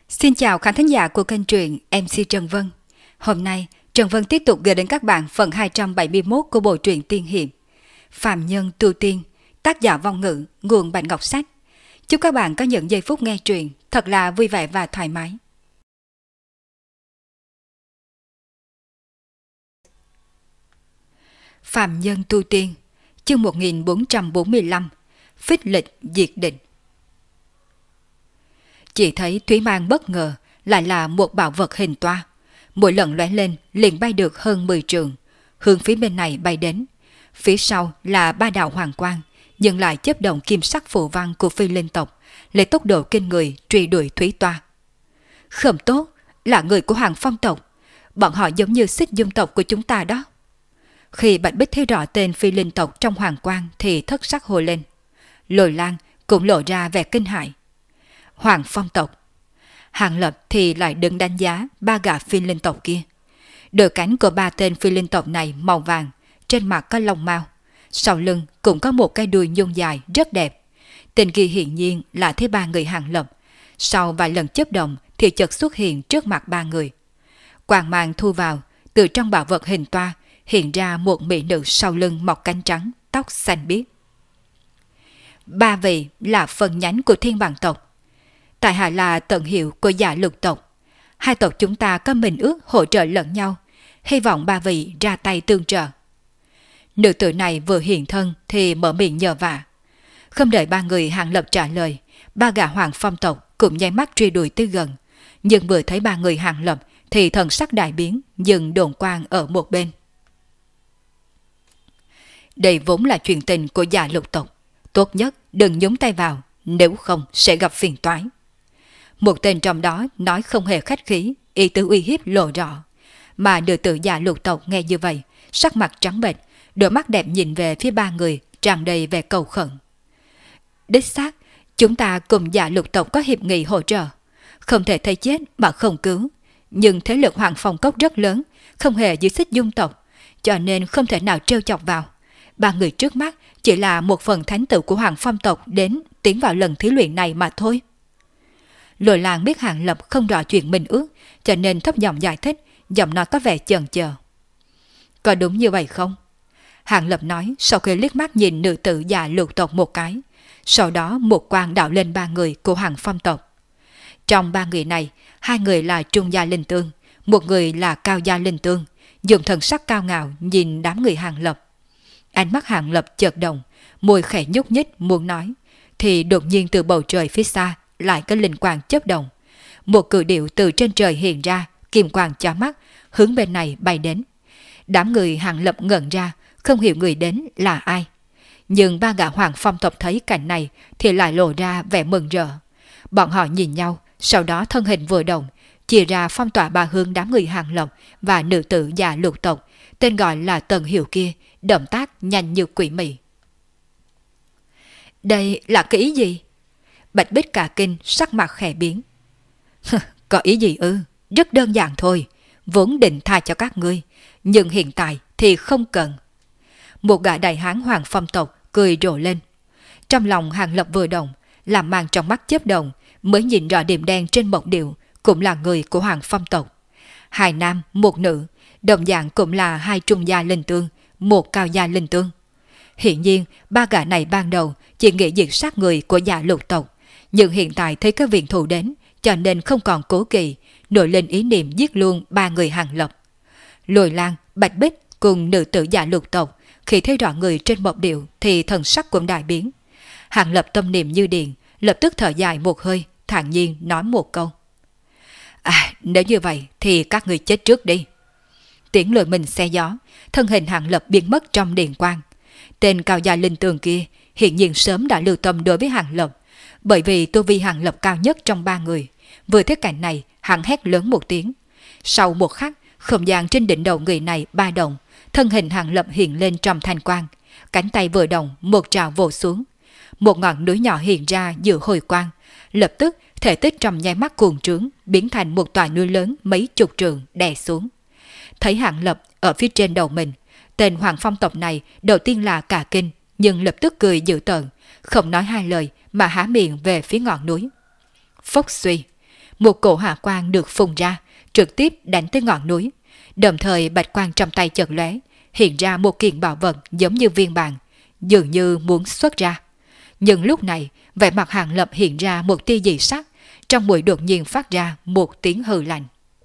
Xin chào khán thính giả của kênh truyện MC Trần Vân. Hôm nay, Trần Vân tiếp tục gửi đến các bạn phần 271 của bộ truyện tiên hiệp Phàm Nhân Tu Tiên, tác giả Vong Ngữ, nguồn Bạch Ngọc Sách. Chúc các bạn có những giây phút nghe truyện thật là vui vẻ và thoải mái. Phàm Nhân Tu Tiên, chương 1445, Phích Lịch Diệt Định. Chỉ thấy Thúy Mang bất ngờ lại là một bảo vật hình toa. Mỗi lần lóe lên liền bay được hơn 10 trường, hướng phía bên này bay đến. Phía sau là ba đạo hoàng quang, nhưng lại chớp động kim sắc phù văn của phi linh tộc, lấy tốc độ kinh người truy đuổi Thúy toa. Không tốt, là người của Hoàng Phong tộc. Bọn họ giống như Xích Dung tộc của chúng ta đó. Khi Bạch Bích thấy rõ tên phi linh tộc trong hoàng quang thì thất sắc hồ lên. Lôi Lang cũng lộ ra vẻ kinh hãi. Hoàng Phong tộc. Hàng Lập thì lại đứng đánh giá ba gã phi linh tộc kia. Đôi cánh của ba tên phi linh tộc này màu vàng, trên mặt có lông mao, sau lưng cũng có một cái đuôi nhung dài rất đẹp. Tên kia hiển nhiên là thấy ba người Hàng Lập. Sau vài lần chớp động thì chợt xuất hiện trước mặt ba người. Quang mang thu vào, từ trong bảo vật hình toa hiện ra một mỹ nữ sau lưng mọc cánh trắng, tóc xanh biếc. Ba vị là phần nhánh của Thiên Bằng tộc. Tại hạ là tận hiệu của Dạ Lục tộc. Hai tộc chúng ta có minh ước hỗ trợ lẫn nhau, hy vọng ba vị ra tay tương trợ. Nữ tử này vừa hiện thân thì mở miệng nhờ vả. Không đợi ba người Hàng Lập trả lời, ba gã Hoàng Phong tộc cũng nháy mắt truy đuổi tới gần. Nhưng vừa thấy ba người Hàng Lập thì thần sắc đại biến, dừng đồn quang ở một bên. Đây vốn là chuyện tình của Dạ Lục tộc. Tốt nhất đừng nhúng tay vào, nếu không sẽ gặp phiền toái. Một tên trong đó nói không hề khách khí, ý tứ uy hiếp lộ rõ. Mà nữ tử Dạ Lục tộc nghe như vậy, sắc mặt trắng bệch, đôi mắt đẹp nhìn về phía ba người, tràn đầy vẻ cầu khẩn. Đích xác, chúng ta cùng Dạ Lục tộc có hiệp nghị hỗ trợ, không thể thấy chết mà không cứu. Nhưng thế lực Hoàng Phong cốc rất lớn, không hề dưới Xích Dung tộc, cho nên không thể nào trêu chọc vào. Ba người trước mắt chỉ là một phần thánh tử của Hoàng Phong tộc đến tiến vào lần thí luyện này mà thôi. Lôi Lang biết Hàng Lập không rõ chuyện mình ước, cho nên thấp giọng giải thích, giọng nói có vẻ chần chờ. Có đúng như vậy không? Hàng Lập nói sau khi liếc mắt nhìn nữ tử Dạ Lục tộc một cái, sau đó một quang đạo lên ba người của Hoàng Phong tộc. Trong ba người này, hai người là Trung Gia Linh Tương, một người là Cao Gia Linh Tương, dùng thần sắc cao ngạo nhìn đám người Hàng Lập. Ánh mắt Hàng Lập chợt động, môi khẽ nhúc nhích muốn nói, thì đột nhiên từ bầu trời phía xa lại có linh quang chớp động. Một cự điệu từ trên trời hiện ra, kim quang chói mắt, hướng bên này bay đến. Đám người Hàng Lập ngẩn ra, không hiểu người đến là ai. Nhưng ba gã Hoàng Phong tộc thấy cảnh này thì lại lộ ra vẻ mừng rỡ. Bọn họ nhìn nhau, sau đó thân hình vừa động, chia ra phong tỏa ba hướng đám người Hàng Lập và nữ tử Dạ Lục tộc, tên gọi là Tần Hiểu kia, động tác nhanh như quỷ mị. Đây là cái ý gì? Bạch Bích cả kinh, sắc mặt khẽ biến. Có ý gì ư? Rất đơn giản thôi, vốn định tha cho các ngươi, nhưng hiện tại thì không cần. Một gã đại hán Hoàng Phong tộc cười rộ lên. Trong lòng Hàng Lập vừa động, làm màn trong mắt chớp động, mới nhìn rõ điểm đen trên mộc điệu, cũng là người của Hoàng Phong tộc. Hai nam, một nữ, đồng dạng cũng là hai Trung Gia Linh Tương, một Cao Gia Linh Tương. Hiện nhiên, ba gã này ban đầu chỉ nghĩ diệt sát người của Dạ Lục tộc, nhưng hiện tại thấy các viện thủ đến, cho nên không còn cố kỵ, nổi lên ý niệm giết luôn ba người Hàng Lập. Lôi Lang, Bạch Bích cùng nữ tử Dạ Lục tộc khi thấy rõ người trên mộc điệu thì thần sắc cũng đại biến. Hàng Lập tâm niệm như điện, lập tức thở dài một hơi, thản nhiên nói một câu. Nếu như vậy thì các người chết trước đi. Tiếng lôi mình xe gió, thân hình Hàng Lập biến mất trong điện quang. Tên Cao Gia Linh Tường kia hiện nhiên sớm đã lưu tâm đối với Hàng Lập, bởi vì tu vi Hàng Lập cao nhất trong ba người. Vừa thấy cảnh này, hắn hét lớn một tiếng. Sau một khắc, không gian trên đỉnh đầu người này ba động, thân hình Hàng Lập hiện lên trong thanh quang, cánh tay vừa động, một trào vồ xuống. Một ngọn núi nhỏ hiện ra giữa hồi quang, lập tức thể tích trong nháy mắt cuồng trướng, biến thành một tòa núi lớn mấy chục trượng đè xuống. Thấy Hàng Lập ở phía trên đầu mình, tên Hoàng Phong tộc này đầu tiên là cả kinh, nhưng lập tức cười dữ tợn, không nói hai lời mà há miệng về phía ngọn núi. Phốc suy, một cổ hỏa quang được phun ra, trực tiếp đánh tới ngọn núi. Đồng thời bạch quang trong tay chợt lóe, hiện ra một kiện bảo vật giống như viên bàn, dường như muốn xuất ra. Nhưng lúc này, vẻ mặt Hàng Lập hiện ra một tia dị sắc, trong mũi đột nhiên phát ra một tiếng hừ lạnh.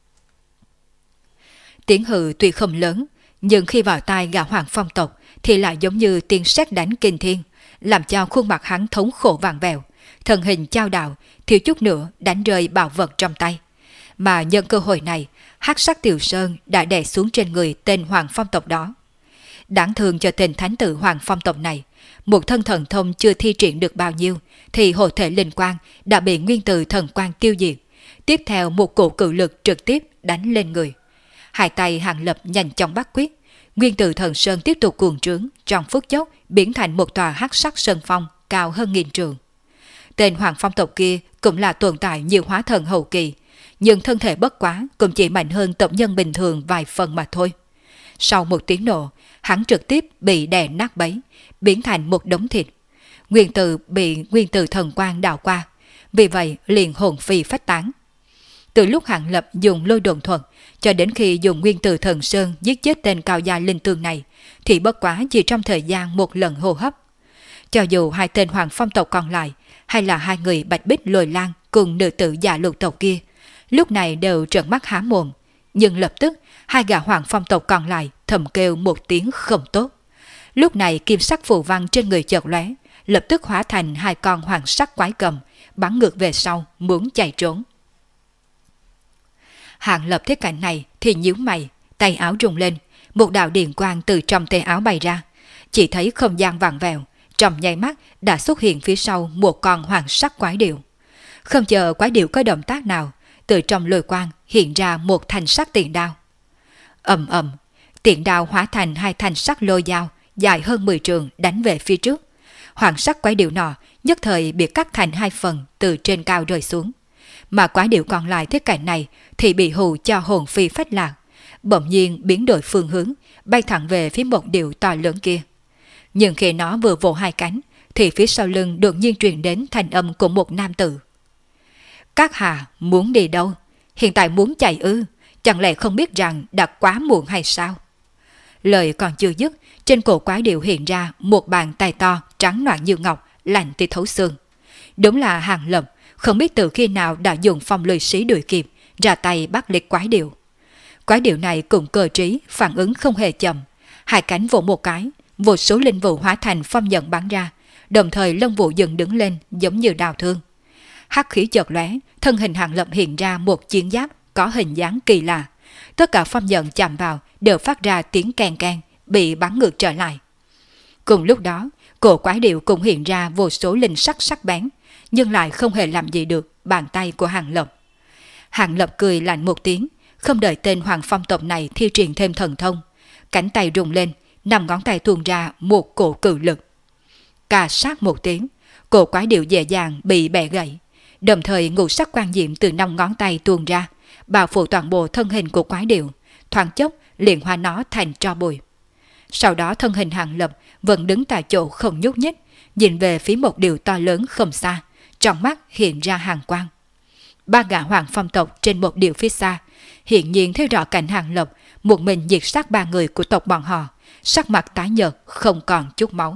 Tiếng hừ tuy không lớn, nhưng khi vào tai gã Hoàng Phong tộc thì lại giống như tiếng sét đánh kinh thiên, làm cho khuôn mặt hắn thống khổ vặn vẹo, thân hình chao đảo, thiếu chút nữa đánh rơi bảo vật trong tay. Mà nhân cơ hội này, hắc sắc Tiểu Sơn đã đè xuống trên người tên Hoàng Phong tộc đó. Đáng thương cho tên thánh tử Hoàng Phong tộc này, một thân thần thông chưa thi triển được bao nhiêu thì hộ thể linh quang đã bị nguyên tử thần quang tiêu diệt. Tiếp theo một cổ cự lực trực tiếp đánh lên người. Hai tay Hàng Lập nhanh chóng bắt quyết, nguyên tử thần sơn tiếp tục cuồng trướng, trong phút chốc biến thành một tòa hắc sắc sơn phong cao hơn 1000 trượng. Tên Hoàng Phong tộc kia cũng là tồn tại nhiều hóa thần hậu kỳ, nhưng thân thể bất quá cũng chỉ mạnh hơn tộc nhân bình thường vài phần mà thôi. Sau một tiếng nổ, hắn trực tiếp bị đè nát bấy, biến thành một đống thịt. Nguyên tử bị nguyên tử thần quang đảo qua, vì vậy liền hồn phi phách tán. Từ lúc Hàng Lập dùng lôi đồn thuật cho đến khi dùng nguyên tử thần sơn giết chết tên cao gia linh tương này, thì bất quá chỉ trong thời gian một lần hô hấp. Cho dù hai tên Hoàng Phong tộc còn lại hay là hai người Bạch Bích Lôi Lang cùng nữ tử Dạ Lục tộc kia, lúc này đều trợn mắt há mồm, nhưng lập tức hai gã Hoàng Phong tộc còn lại thầm kêu một tiếng không tốt. Lúc này kim sắc phù văn trên người chợt lóe, lập tức hóa thành hai con hoàng sắc quái cầm, bắn ngược về sau muốn chạy trốn. Hàng Lập thấy cảnh này thì nhíu mày, tay áo rung lên, một đạo điện quang từ trong tay áo bay ra, chỉ thấy không gian vặn vẹo, trong nháy mắt đã xuất hiện phía sau một con hoàng sắc quái điểu. Không chờ quái điểu có động tác nào, từ trong lôi quang hiện ra một thanh sắc tiện đao. Ầm ầm, tiện đao hóa thành hai thanh sắc lôi dao dài hơn 10 trượng đánh về phía trước. Hoàng sắc quái điểu nọ nhất thời bị cắt thành hai phần từ trên cao rơi xuống. Mà quái điểu còn lại thế cảnh này thì bị hù cho hồn phi phách lạc, bỗng nhiên biến đổi phương hướng, bay thẳng về phía một điểu to lớn kia. Nhưng khi nó vừa vỗ hai cánh thì phía sau lưng đột nhiên truyền đến thanh âm của một nam tử. Các hạ muốn đi đâu? Hiện tại muốn chạy ư? Chẳng lẽ không biết rằng đã quá muộn hay sao? Lời còn chưa dứt, trên cổ quái điểu hiện ra một bàn tay to trắng noãn như ngọc, lạnh tới thấu xương. Đúng là Hàng Lập không biết từ khi nào đã dùng phong lôi sĩ đuổi kịp, ra tay bắt liệt quái điểu. Quái điểu này cùng cơ trí, phản ứng không hề chậm, hai cánh vỗ một cái, vô số linh vụ hóa thành phong nhận bắn ra, đồng thời lông vũ dần đứng lên giống như đào thương. Hắc khí chợt lóe, thân hình Hàng Lập hiện ra một chiến giáp có hình dáng kỳ lạ. Tất cả phong nhận chạm vào đều phát ra tiếng keng keng, bị bắn ngược trở lại. Cùng lúc đó, cổ quái điểu cũng hiện ra vô số linh sắc sắc bén, nhưng lại không hề làm gì được bàn tay của Hàng Lập. Hàng Lập cười lạnh một tiếng, không đợi tên Hoàng Phong tộc này thi triển thêm thần thông, cánh tay rung lên, 5 ngón tay tuôn ra một cổ cự lực. Cà sát một tiếng, cổ quái điểu dễ dàng bị bẻ gãy, đồng thời ngũ sắc quang diệm từ 5 ngón tay tuôn ra, bao phủ toàn bộ thân hình của quái điểu, thoáng chốc liền hóa nó thành tro bụi. Sau đó thân hình Hàng Lập vẫn đứng tại chỗ không nhúc nhích, nhìn về phía một điều to lớn không xa, trong mắt hiện ra hàn quang. 3 gã Hoàng Phong tộc trên một điều phía xa, hiện nhiên thấy rõ cảnh Hàng Lập một mình diệt sát 3 người của tộc bọn họ, sắc mặt tái nhợt không còn chút máu.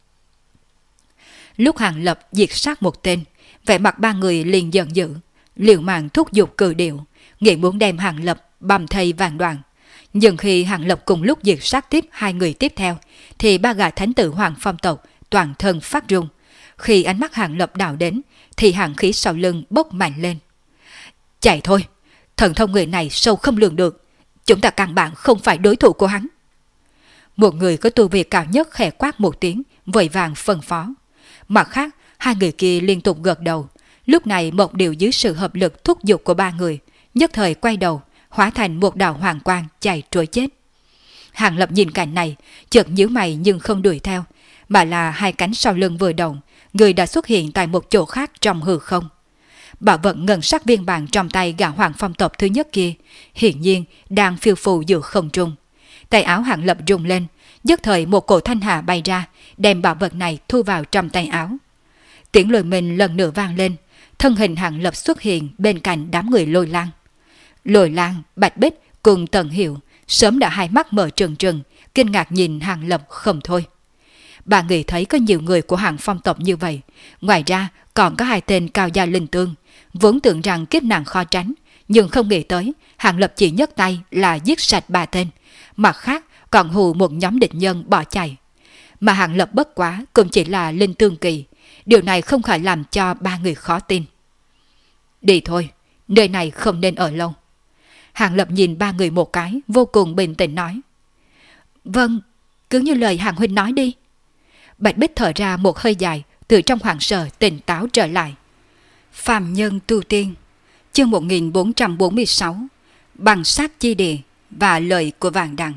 Lúc Hàng Lập diệt sát một tên, vẻ mặt 3 người liền giận dữ, liều mạng thúc giục cự điểu, nghĩ muốn đem Hàng Lập bầm thây vạn đoạn. Nhưng khi Hàng Lập cùng lúc diệt sát tiếp 2 người tiếp theo, thì 3 gã thánh tử Hoàng Phong tộc toàn thân phát run. Khi ánh mắt Hàng Lập đảo đến, thì hàng khí sau lưng bốc mạnh lên. Chạy thôi, thần thông người này sâu không lường được, chúng ta căn bản không phải đối thủ của hắn. Một người có tu vi cao nhất khẽ quát một tiếng, vội vàng phân phó. Mặt khác, 2 người kia liên tục gật đầu. Lúc này một điều dưới sự hợp lực thúc giục của 3 người, nhất thời quay đầu, hóa thành một đạo hoàng quang chạy trối chết. Hàng Lập nhìn cảnh này, chợt nhíu mày nhưng không đuổi theo, mà là 2 cánh sau lưng vừa động, người đã xuất hiện tại một chỗ khác trong hư không. Bảo vật ngân sắc viên bàn trong tay gã Hoàng Phong tộc thứ nhất kia, hiển nhiên đang phiêu phù giữa không trung. Tay áo Hàng Lập rung lên, nhất thời một cổ thanh hà bay ra, đem bảo vật này thu vào trong tay áo. Tiếng lôi mình lần nữa vang lên, thân hình Hàng Lập xuất hiện bên cạnh đám người Lôi Lang. Lôi Lang, Bạch Bích cùng Tần Hiểu sớm đã hai mắt mở trừng trừng, kinh ngạc nhìn Hàng Lập không thôi. Bà nghĩ thấy có nhiều người của Hàng Phong tộc như vậy, ngoài ra còn có hai tên cao gia linh tương, vốn tưởng rằng kiếp nạn khó tránh, nhưng không nghĩ tới Hàng Lập chỉ nhấc tay là giết sạch 3 tên, mặt khác còn hù một nhóm địch nhân bỏ chạy. Mà Hàng Lập bất quá cũng chỉ là linh tương kỳ, điều này không khỏi làm cho 3 người khó tin. Đi thôi, nơi này không nên ở lâu. Hàng Lập nhìn 3 người một cái, vô cùng bình tĩnh nói. Vâng, cứ như lời Hàng huynh nói đi. Bạch Bích thở ra một hơi dài, từ trong hoảng sợ tỉnh táo trở lại. Phàm nhân tu tiên, chương 1446, bằng sát chi địa và lời của Vàng Đằng.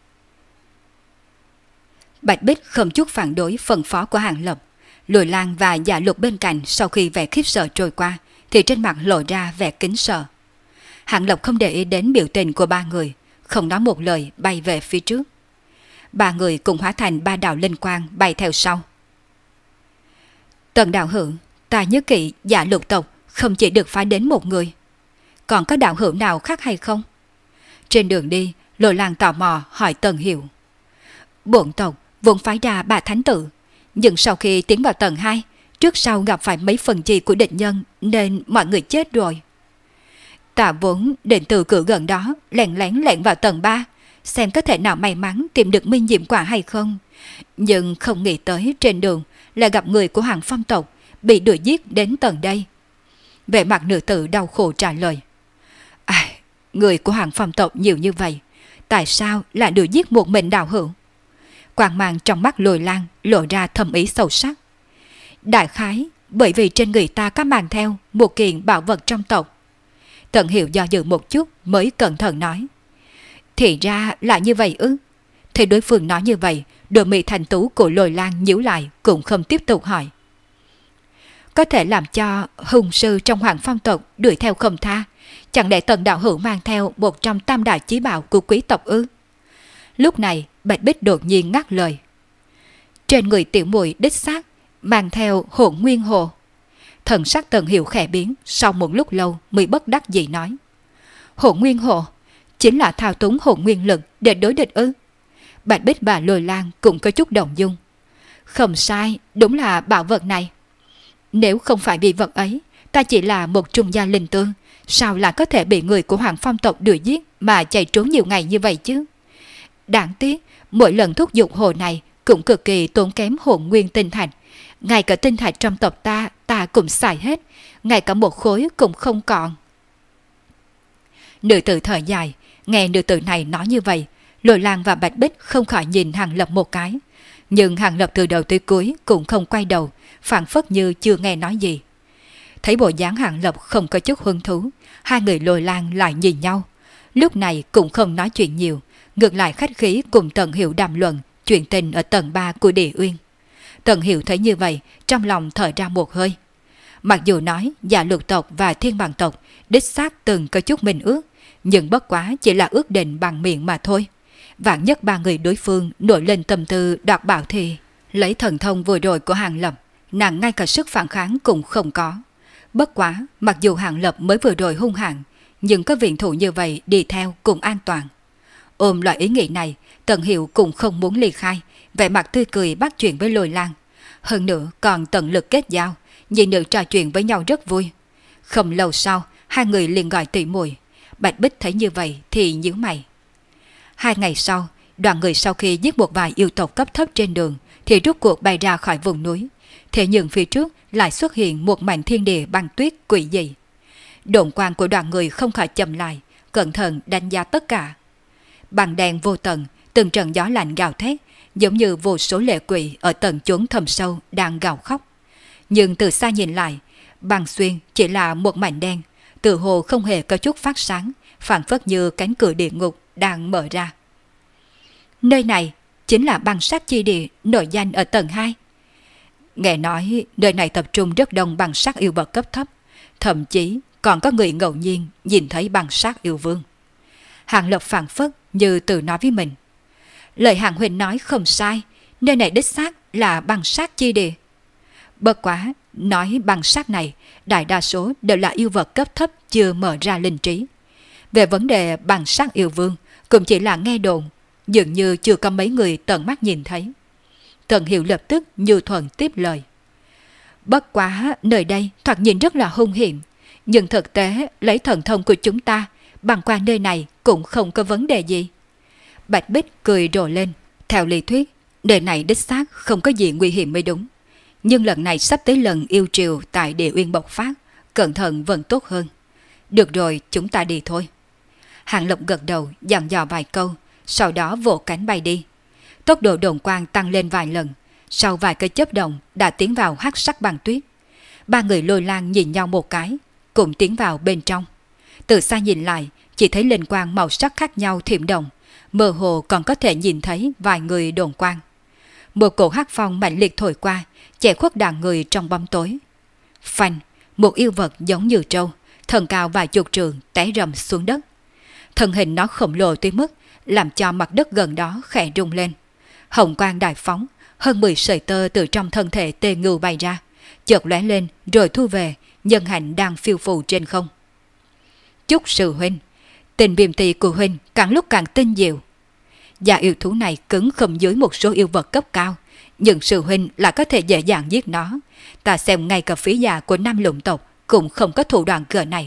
Bạch Bích không chút phản đối phân phó của Hàng Lập. Lôi Lang và Dạ Lục bên cạnh sau khi vẻ khiếp sợ trôi qua thì trên mặt lộ ra vẻ kính sợ. Hàng Lập không để ý đến biểu tình của 3 người, không nói một lời bay về phía trước. 3 người cùng hóa thành 3 đạo linh quang bay theo sau. Tần đạo hữu, ta nhớ kỹ Dạ Lục tộc không chỉ được phái đến một người. Còn có đạo hữu nào khác hay không? Trên đường đi, Lôi Lang tò mò hỏi Tần Hiểu. Bổn tộc vốn phái ra 3 thánh tử, nhưng sau khi tiến vào tầng 2, trước sau gặp phải mấy phần chi của địch nhân nên mọi người chết rồi. Ta vốn định từ cửa gần đó lén lén vào tầng 3, xem có thể nào may mắn tìm được minh diệm quả hay không. Nhưng không nghĩ tới trên đường là gặp người của Hàng Phong tộc bị đuổi giết đến tầng đây. Vẻ mặt nữ tử đau khổ trả lời. Người của Hàng Phong tộc nhiều như vậy, tại sao lại đuổi giết một mình đạo hữu? Quang mang trong mắt Lôi Lang lộ ra thâm ý sâu sắc. Đại khái bởi vì trên người ta có mang theo một kiện bảo vật trong tộc. Tần Hiểu do dự một chút mới cẩn thận nói. Thì ra là như vậy ư? Thì đối phương nói như vậy, đôi mi thành tú của Lôi Lang nhíu lại cũng không tiếp tục hỏi. Có thể làm cho hùng sư trong Hoàng Phong tộc đuổi theo không tha, chẳng lẽ Tần đạo hữu mang theo một trong tam đại chí bảo của quý tộc ư? Lúc này Bạch Bích đột nhiên ngắt lời. Trên người tiểu muội đích xác mang theo Hỗn Nguyên Hồ. Thần sắc Tần Hiểu khẽ biến, sau một lúc lâu mới bất đắc dĩ nói. Hỗn Nguyên Hồ chính là thao túng hỗn nguyên lực để đối địch ư? Bạch Bích và Lôi Lang cũng có chút động dung. Không sai, đúng là bảo vật này. Nếu không phải vì vật ấy, ta chỉ là một trung gia linh tương, sao lại có thể bị người của Hoàng Phong tộc đuổi giết mà chạy trốn nhiều ngày như vậy chứ? Đáng tiếc, mỗi lần thúc giục hồ này cũng cực kỳ tốn kém hỗn nguyên tinh thạch. Ngay cả tinh thạch trong tộc ta cũng xài hết, ngay cả một khối cũng không còn. Nữ tử thở dài, nghe nữ tử này nói như vậy, Lôi Lang và Bạch Bích không khỏi nhìn Hàng Lập một cái. Nhưng Hàng Lập từ đầu tới cuối cũng không quay đầu, phảng phất như chưa nghe nói gì. Thấy bộ dáng Hàng Lập không có chút hứng thú, hai người Lôi Lang lại nhìn nhau. Lúc này cũng không nói chuyện nhiều, ngược lại khách khí cùng Tần Hiểu đàm luận chuyện tình ở tầng 3 của Địa Uyên. Tần Hiểu thấy như vậy, trong lòng thở ra một hơi. Mặc dù nói Dạ Lục tộc và Thiên Bằng tộc đích xác từng có chút minh ước, nhưng bất quá chỉ là ước định bằng miệng mà thôi. Vạn nhất 3 người đối phương nổi lên tâm tư đoạt bảo thì lấy thần thông vừa rồi của Hàng Lập, nàng ngay cả sức phản kháng cũng không có. Bất quá, mặc dù Hàng Lập mới vừa rồi hung hãn, nhưng có viện thủ như vậy đi theo cũng an toàn. Ôm loại ý nghĩ này, Tần Hiểu cũng không muốn ly khai, vẻ mặt tươi cười bắt chuyện với Lôi Lang. Hơn nữa còn tận lực kết giao, nhị nữ trò chuyện với nhau rất vui. Không lâu sau, hai người liền gọi tỷ muội. Bạch Bích thấy như vậy thì nhíu mày. 2 ngày sau, đoàn người sau khi giết một vài yêu tộc cấp thấp trên đường thì rút cuộc bay ra khỏi vùng núi. Thế nhưng phía trước lại xuất hiện một mảnh thiên địa băng tuyết quỷ dị. Độn quang của đoàn người không khỏi chậm lại, cẩn thận đánh giá tất cả. Bằng đèn vô tận, từng trận gió lạnh gào thét, giống như vô số lệ quỷ ở tận chốn thầm sâu đang gào khóc. Nhưng từ xa nhìn lại, băng xuyên chỉ là một mảnh đen, tự hồ không hề có chút phát sáng, phảng phất như cánh cửa địa ngục đang mở ra. Nơi này chính là băng sát chi địa nổi danh ở tầng 2. Nghe nói nơi này tập trung rất đông băng sát yêu bậc cấp thấp, thậm chí còn có người ngẫu nhiên nhìn thấy băng sát yêu vương. Hàng Lập phảng phất như tự nói với mình. Lời Hàng huynh nói không sai, nơi này đích xác là băng sát chi địa. Bất quá, Nói bằng sát này, đại đa số đều là yêu vật cấp thấp chưa mở ra linh trí. Về vấn đề bằng sát yêu vương, cũng chỉ là nghe đồn, dường như chưa có mấy người tận mắt nhìn thấy. Tần Hiệu lập tức như thuận tiếp lời. Bất quá, nơi đây thoạt nhìn rất là hung hiểm, nhưng thực tế lấy thần thông của chúng ta, bằng qua nơi này cũng không có vấn đề gì. Bạch Bích cười rộ lên, theo lý thuyết, nơi này đích xác không có gì nguy hiểm mới đúng. Nhưng lần này sắp tới lần yêu triều tại địa uyên bộc phát, cẩn thận vẫn tốt hơn. Được rồi, chúng ta đi thôi. Hàng Lộc gật đầu, dặn dò vài câu, sau đó vỗ cánh bay đi. Tốc độ đồn quang tăng lên vài lần, sau vài cái chớp động đã tiến vào hắc sắc băng tuyết. Ba người Lôi Lang nhìn nhau một cái, cùng tiến vào bên trong. Từ xa nhìn lại, chỉ thấy linh quang màu sắc khác nhau thiểm động, mơ hồ còn có thể nhìn thấy vài người đồn quang. Một cổ hắc phong mạnh liệt thổi qua, che khuất đàn người trong bóng tối. Phanh, một yêu vật giống như trâu, thân cao vài chục trượng té rầm xuống đất. Thân hình nó khổng lồ tới mức làm cho mặt đất gần đó khẽ rung lên. Hồng quang đại phóng, hơn 10 sợi tơ từ trong thân thể tê ngưu bay ra, chợt lóe lên rồi thu về, nhân hạnh đang phiêu phù trên không. Chúc sư huynh, tình biềm tỳ của huynh càng lúc càng tinh diệu. Và yêu thú này cứng không dưới một số yêu vật cấp cao, nhưng sư huynh là có thể dễ dàng giết nó. Ta xem ngay cả phía già của Nam Lũng tộc cũng không có thủ đoạn cỡ này.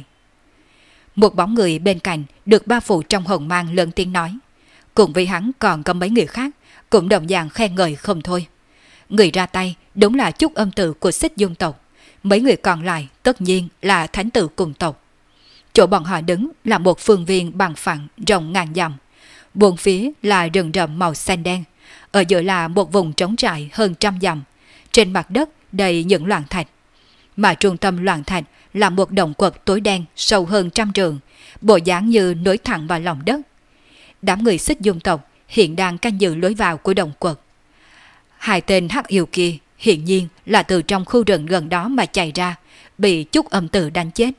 Một bóng người bên cạnh được bao phủ trong hồng mang lớn tiếng nói. Cùng với hắn còn có mấy người khác cũng đồng dạng khen ngợi không thôi. Người ra tay đúng là Chúc Âm Tử của Xích Dung tộc, mấy người còn lại tất nhiên là thánh tử cùng tộc. Chỗ bọn họ đứng là một phương viên bằng phẳng rộng ngàn dặm, bốn phía là rừng rậm màu xanh đen, ở giữa là một vùng trống trải hơn 100 dặm, trên mặt đất đầy những loạn thạch, mà trung tâm loạn thạch là một động quật tối đen sâu hơn 100 trượng, bộ dáng như nối thẳng vào lòng đất. Đám người Xích Dung tộc hiện đang canh giữ lối vào của động quật. Hai tên hắc yêu kia hiển nhiên là từ trong khu rừng gần đó mà chạy ra, bị Chúc Âm Tử đánh chết.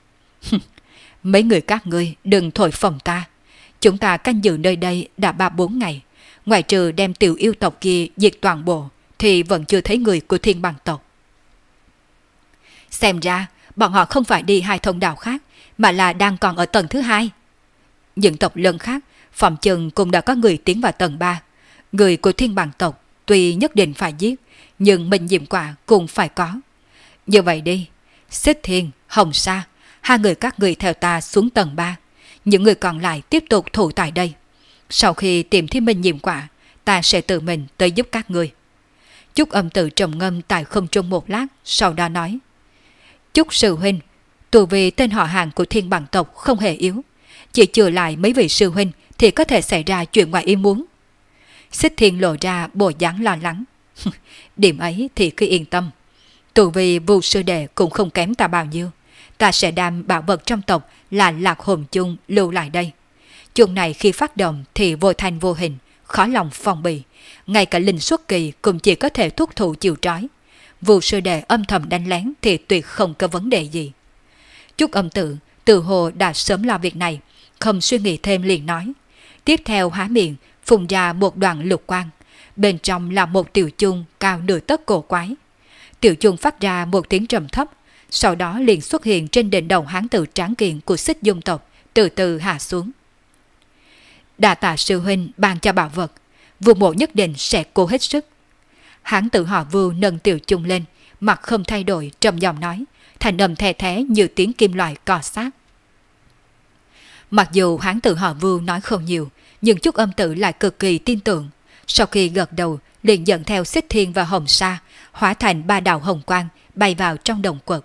Mấy người các ngươi đừng thổi phồng ta. Chúng ta canh giữ nơi đây đã 3-4 ngày, ngoài trừ đem tiểu yêu tộc kia diệt toàn bộ thì vẫn chưa thấy người của Thiên Bằng tộc. Xem ra bọn họ không phải đi hai thông đạo khác, mà là đang còn ở tầng thứ 2. Những tộc lân khác phòng chừng cũng đã có người tiến vào tầng 3. Người của Thiên Bằng tộc tuy nhất định phải giết, nhưng mình diệm quả cũng phải có. Như vậy đi, Xích Thiên, Hồng Sa, hai người các người theo ta xuống tầng 3. Những người còn lại tiếp tục thủ tại đây. Sau khi tìm thấy mình nhiệm quả, ta sẽ tự mình tới giúp các người. Chúc Âm Tử trầm ngâm tại không trung một lát, sau đó nói. Chúc sư huynh, tù vì tên họ hàng của Thiên Bằng tộc không hề yếu. Chỉ chừa lại mấy vị sư huynh thì có thể xảy ra chuyện ngoài ý muốn. Xích Thiên lộ ra bộ dáng lo lắng. Điểm ấy thì cứ yên tâm. Tù vì Vu sư đệ cũng không kém ta bao nhiêu. Ta sẽ đem bảo vật trong tộc là Lạc Hồn Chung lưu lại đây. Chung này khi phát động thì vô thanh vô hình, khó lòng phòng bị. Ngay cả linh xuất kỳ cũng chỉ có thể thúc thủ chịu trói. Vu sư đệ âm thầm đánh lén thì tuyệt không có vấn đề gì. Chúc Âm Tử tự hồ đã sớm lo việc này, không suy nghĩ thêm liền nói. Tiếp theo há miệng phun ra một đoạn lục quang, bên trong là một tiểu chung cao nửa tấc cổ quái. Tiểu chung phát ra một tiếng trầm thấp, sau đó liền xuất hiện trên đỉnh đầu hán tử tráng kiện của Xích Dung tộc, từ từ hạ xuống. Đa tạ sư huynh ban cho bảo vật, Vu mộ nhất định sẽ cố hết sức. Hán tử họ Vu nâng tiểu chung lên, mặt không thay đổi, trầm giọng nói, thành âm the thế như tiếng kim loại cọ sát. Mặc dù hán tử họ Vu nói không nhiều, nhưng Chúc Âm Tử lại cực kỳ tin tưởng. Sau khi gật đầu, liền dẫn theo Xích Thiên và Hồng Sa, hóa thành 3 đạo hồng quang bay vào trong động quật.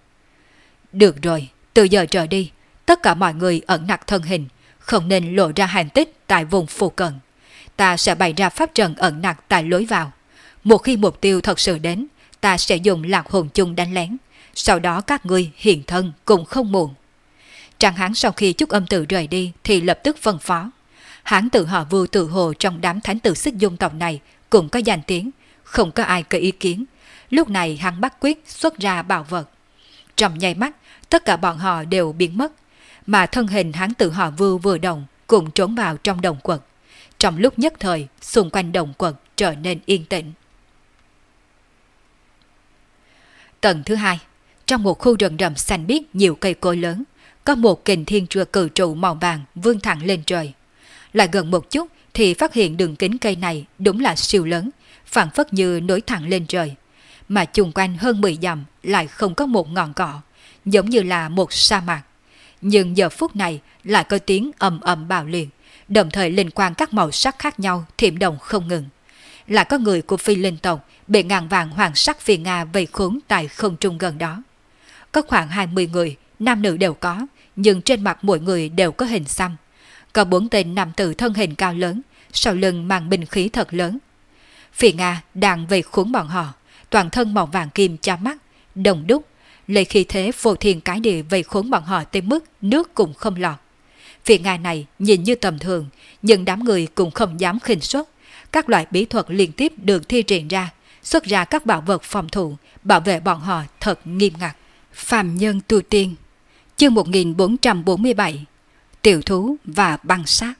Được rồi, từ giờ trở đi, tất cả mọi người ẩn nặc thân hình, không nên lộ ra hành tích tại vùng phụ cận. Ta sẽ bày ra pháp trận ẩn nặc tại lối vào. Một khi mục tiêu thật sự đến, ta sẽ dùng Lạc Hồn Chung đánh lén. Sau đó các ngươi hiện thân cũng không muộn. Trang hán sau khi Chúc Âm Tử rời đi thì lập tức phân phó. Hán tử họ Vu tự hồ trong đám thánh tử Xích Dung tộc này cũng có danh tiếng, không có ai có ý kiến. Lúc này hắn bắt quyết xuất ra bảo vật. Trong nháy mắt, tất cả bọn họ đều biến mất, mà thân hình hán tử họ Vu vừa động cũng trốn vào trong động quật. Trong lúc nhất thời, xung quanh động quật trở nên yên tĩnh. Tầng thứ hai, trong một khu rừng rậm xanh biếc nhiều cây cối lớn, có một kình thiên trưa cự trụ màu vàng vươn thẳng lên trời. Lại gần một chút thì phát hiện đường kính cây này đúng là siêu lớn, phảng phất như nối thẳng lên trời. Mà chung quanh hơn 10 dặm lại không có một ngọn cỏ, giống như là một sa mạc. Nhưng giờ phút này lại có tiếng ầm ầm bạo liệt, đồng thời linh quang các màu sắc khác nhau thiểm động không ngừng. Lại có người của phi linh tộc bị ngàn vàng hoàng sắc phi Nga vây khốn tại không trung gần đó. Có khoảng 20 người, nam nữ đều có, nhưng trên mặt mỗi người đều có hình xăm. Có 4 tên nam tử thân hình cao lớn, sau lưng mang binh khí thật lớn. Phi Nga đang vây khốn bọn họ, toàn thân màu vàng kim chói mắt, đồng đúc, lấy khí thế vô thiên cái địa vây khốn bọn họ tới mức nước cũng không lọt. Phi Nga này nhìn như tầm thường, nhưng đám người cũng không dám khinh suất. Các loại bí thuật liên tiếp được thi triển ra, xuất ra các bảo vật phòng thủ, bảo vệ bọn họ thật nghiêm ngặt. Phàm nhân tu tiên, chương 1447, tiểu thú và băng sát.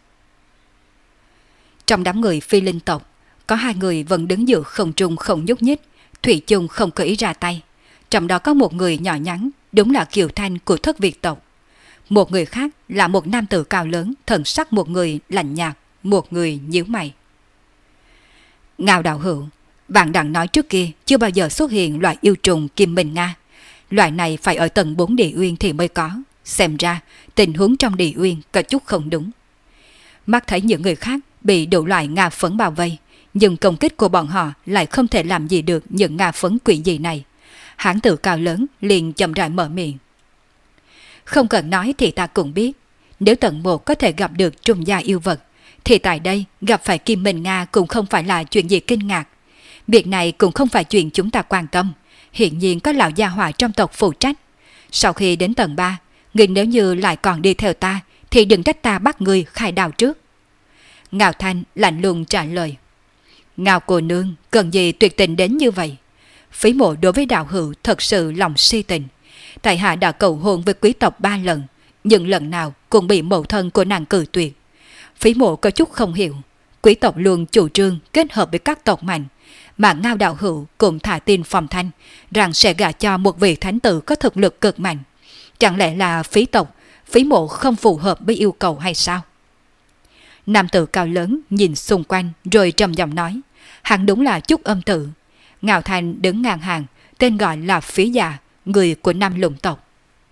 Trong đám người phi linh tộc, có 2 người vẫn đứng giữa không trung không nhúc nhích, thủy chung không có ý ra tay. Trong đó có một người nhỏ nhắn, đúng là Kiều Thanh của Thất Việt tộc. Một người khác là một nam tử cao lớn, thần sắc một người lạnh nhạt, một người nhíu mày. Ngao đạo hữu, bạn đang nói trước kia chưa bao giờ xuất hiện loại yêu trùng Kim Minh Nga. Loại này phải ở tầng 4 địa uyên thì mới có. Xem ra tình huống trong địa uyên có chút không đúng. Mắt thấy những người khác bị đủ loại Nga phấn bao vây, nhưng công kích của bọn họ lại không thể làm gì được những Nga phấn quỷ dị này. Hán tử cao lớn liền chậm rãi mở miệng. Không cần nói thì ta cũng biết, nếu tầng 1 có thể gặp được trung gia yêu vật, thì tại đây gặp phải Kim Minh Nga cũng không phải là chuyện gì kinh ngạc. Việc này cũng không phải chuyện chúng ta quan tâm, hiện nhiên có lão gia hỏa trong tộc phụ trách. Sau khi đến tầng 3, ngươi nếu như lại còn đi theo ta, thì đừng trách ta bắt ngươi khai đào trước. Ngao Thanh lạnh lùng trả lời. Ngao cô nương cần gì tuyệt tình đến như vậy? Phí Mộ đối với đạo hữu thật sự lòng si tình. Tại hạ đã cầu hôn với quý tộc 3 lần, nhưng lần nào cũng bị mẫu thân của nàng cự tuyệt. Phí Mộ có chút không hiểu, quý tộc luôn chủ trương kết hợp với các tộc mạnh, mà Ngao đạo hữu cũng thả tin phòng thanh rằng sẽ gả cho một vị thánh tử có thực lực cực mạnh. Chẳng lẽ là phí tộc, Phí Mộ không phù hợp với yêu cầu hay sao? Nam tử cao lớn nhìn xung quanh rồi trầm giọng nói, hắn đúng là Trúc Âm Tử. Ngao Thanh đứng ngang hàng, tên gọi là Phí Già, người của Nam Lũng tộc.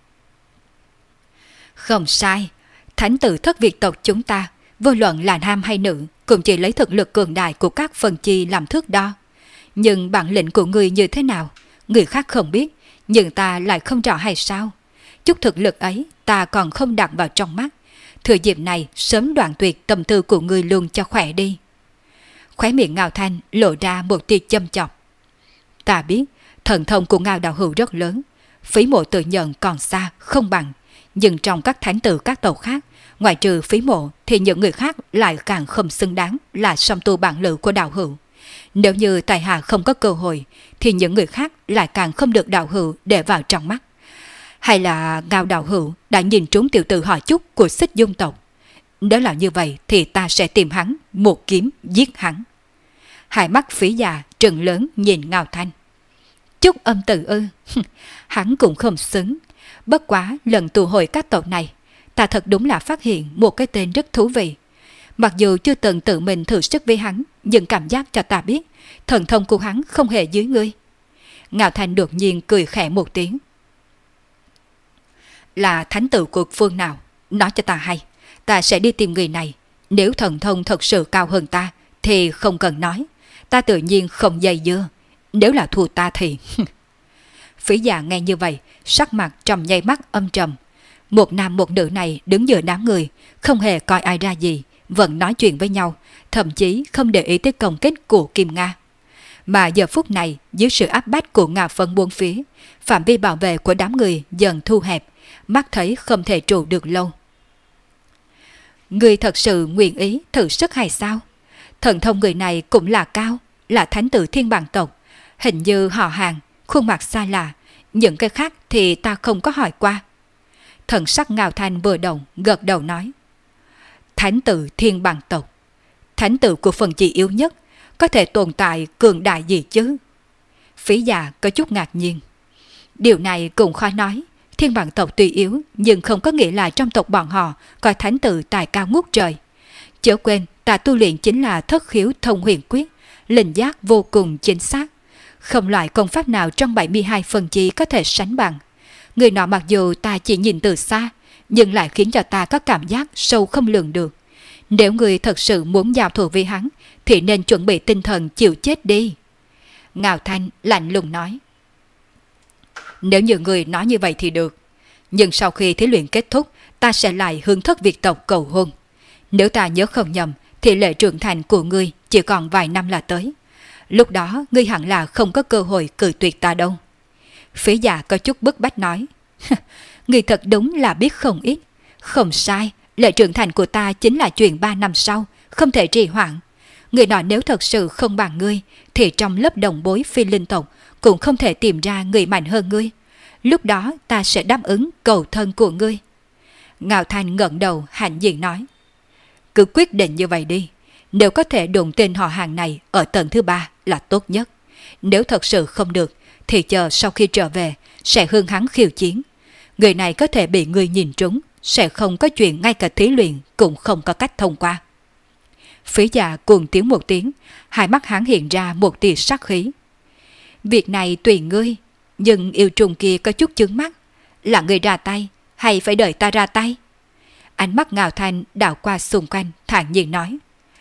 Không sai, thánh tử Thất Việt tộc chúng ta, vô luận là nam hay nữ, cũng chỉ lấy thực lực cường đại của các phần chi làm thước đo. Nhưng bản lĩnh của người như thế nào, người khác không biết, nhưng ta lại không rõ hay sao? Chút thực lực ấy ta còn không đặt vào trong mắt. Thừa dịp này sớm đoạn tuyệt tâm tư của người luôn cho khỏe đi. Khóe miệng Ngao Thanh lộ ra một tia châm chọc. Ta biết thần thông của Ngao đạo hữu rất lớn, Phí Mộ tự nhận còn xa không bằng, nhưng trong các thánh tử các tộc khác, ngoại trừ Phí Mộ thì những người khác lại càng không xứng đáng là song tu bản lữ của đạo hữu. Nếu như tài hạ không có cơ hội, thì những người khác lại càng không được đạo hữu để vào trong mắt. Hay là Ngao đạo hữu đã nhìn trúng tiểu tử họ Trúc của Xích Dung tộc? Nếu là như vậy thì ta sẽ tìm hắn, một kiếm giết hắn. Hai mắt Phí Già trừng lớn nhìn Ngao Thanh. Trúc Âm Tử ư? Hắn cũng không xứng. Bất quá lần tụ hội các tộc này, ta thật đúng là phát hiện một cái tên rất thú vị. Mặc dù chưa từng tự mình thử sức với hắn, nhưng cảm giác cho ta biết thần thông của hắn không hề dưới ngươi. Ngao Thanh đột nhiên cười khẽ một tiếng. Là thánh tử của phương nào? Nói cho ta hay, ta sẽ đi tìm người này. Nếu thần thông thật sự cao hơn ta thì không cần nói, ta tự nhiên không dây dưa. Nếu là thua ta thì... Phí Già nghe như vậy, sắc mặt trong nháy mắt âm trầm. Một nam một nữ này đứng giữa đám người, không hề coi ai ra gì, vẫn nói chuyện với nhau, thậm chí không để ý tới công kích của Kim Nga. Mà giờ phút này, dưới sự áp bách của Nga phân buôn phía, phạm vi bảo vệ của đám người dần thu hẹp, mắt thấy không thể trụ được lâu. Người thật sự nguyện ý thử sức hay sao? Thần thông người này cũng là cao, là thánh tử Thiên Bằng tộc, hình như họ hàng, khuôn mặt xa lạ, những cái khác thì ta không có hỏi qua. Thần sắc Ngao Thanh vừa động, gật đầu nói. Thánh tử Thiên Bằng tộc, thánh tử của phần chi yếu nhất, có thể tồn tại cường đại gì chứ? Phí Già có chút ngạc nhiên. Điều này cũng khó nói. Thiên Bằng tộc tuy yếu nhưng không có nghĩa là trong tộc bọn họ có thánh tử tài cao ngút trời. Chớ quên ta tu luyện chính là thất khiếu thông huyền quyết, linh giác vô cùng chính xác. Không loại công pháp nào trong 72 phần chi có thể sánh bằng. Người nọ mặc dù ta chỉ nhìn từ xa, nhưng lại khiến cho ta có cảm giác sâu không lường được. Nếu người thật sự muốn giao thủ với hắn, thì nên chuẩn bị tinh thần chịu chết đi. Ngao Thanh lạnh lùng nói. Nếu như người nói như vậy thì được. Nhưng sau khi thí luyện kết thúc, ta sẽ lại hướng Thất Việt tộc cầu hôn. Nếu ta nhớ không nhầm, thì lệ trưởng thành của ngươi chỉ còn vài năm là tới. Lúc đó ngươi hẳn là không có cơ hội cự tuyệt ta đâu. Phế Dạ có chút bức bách nói. Ngươi thật đúng là biết không ít. Không sai, lệ trưởng thành của ta chính là chuyện 3 năm sau, không thể trì hoãn. Người nọ nếu thật sự không bằng ngươi, thì trong lớp đồng bối phi linh tộc cũng không thể tìm ra người mạnh hơn ngươi. Lúc đó ta sẽ đáp ứng cầu thân của ngươi. Ngao Thanh ngẩng đầu hãnh diện nói. Cứ quyết định như vậy đi. Nếu có thể đụng tên họ hàng này ở tầng thứ 3 là tốt nhất. Nếu thật sự không được, thì chờ sau khi trở về sẽ hướng hắn khiêu chiến. Người này có thể bị ngươi nhìn trúng, sẽ không có chuyện ngay cả thí luyện cũng không có cách thông qua. Phế Dạ cuồng tiếng một tiếng, hai mắt hắn hiện ra một tia sắc khí. Việc này tùy ngươi, nhưng yêu trùng kia có chút chướng mắt. Là ngươi ra tay, hay phải đợi ta ra tay? Ánh mắt Ngao Thanh đảo qua xung quanh, thản nhiên nói.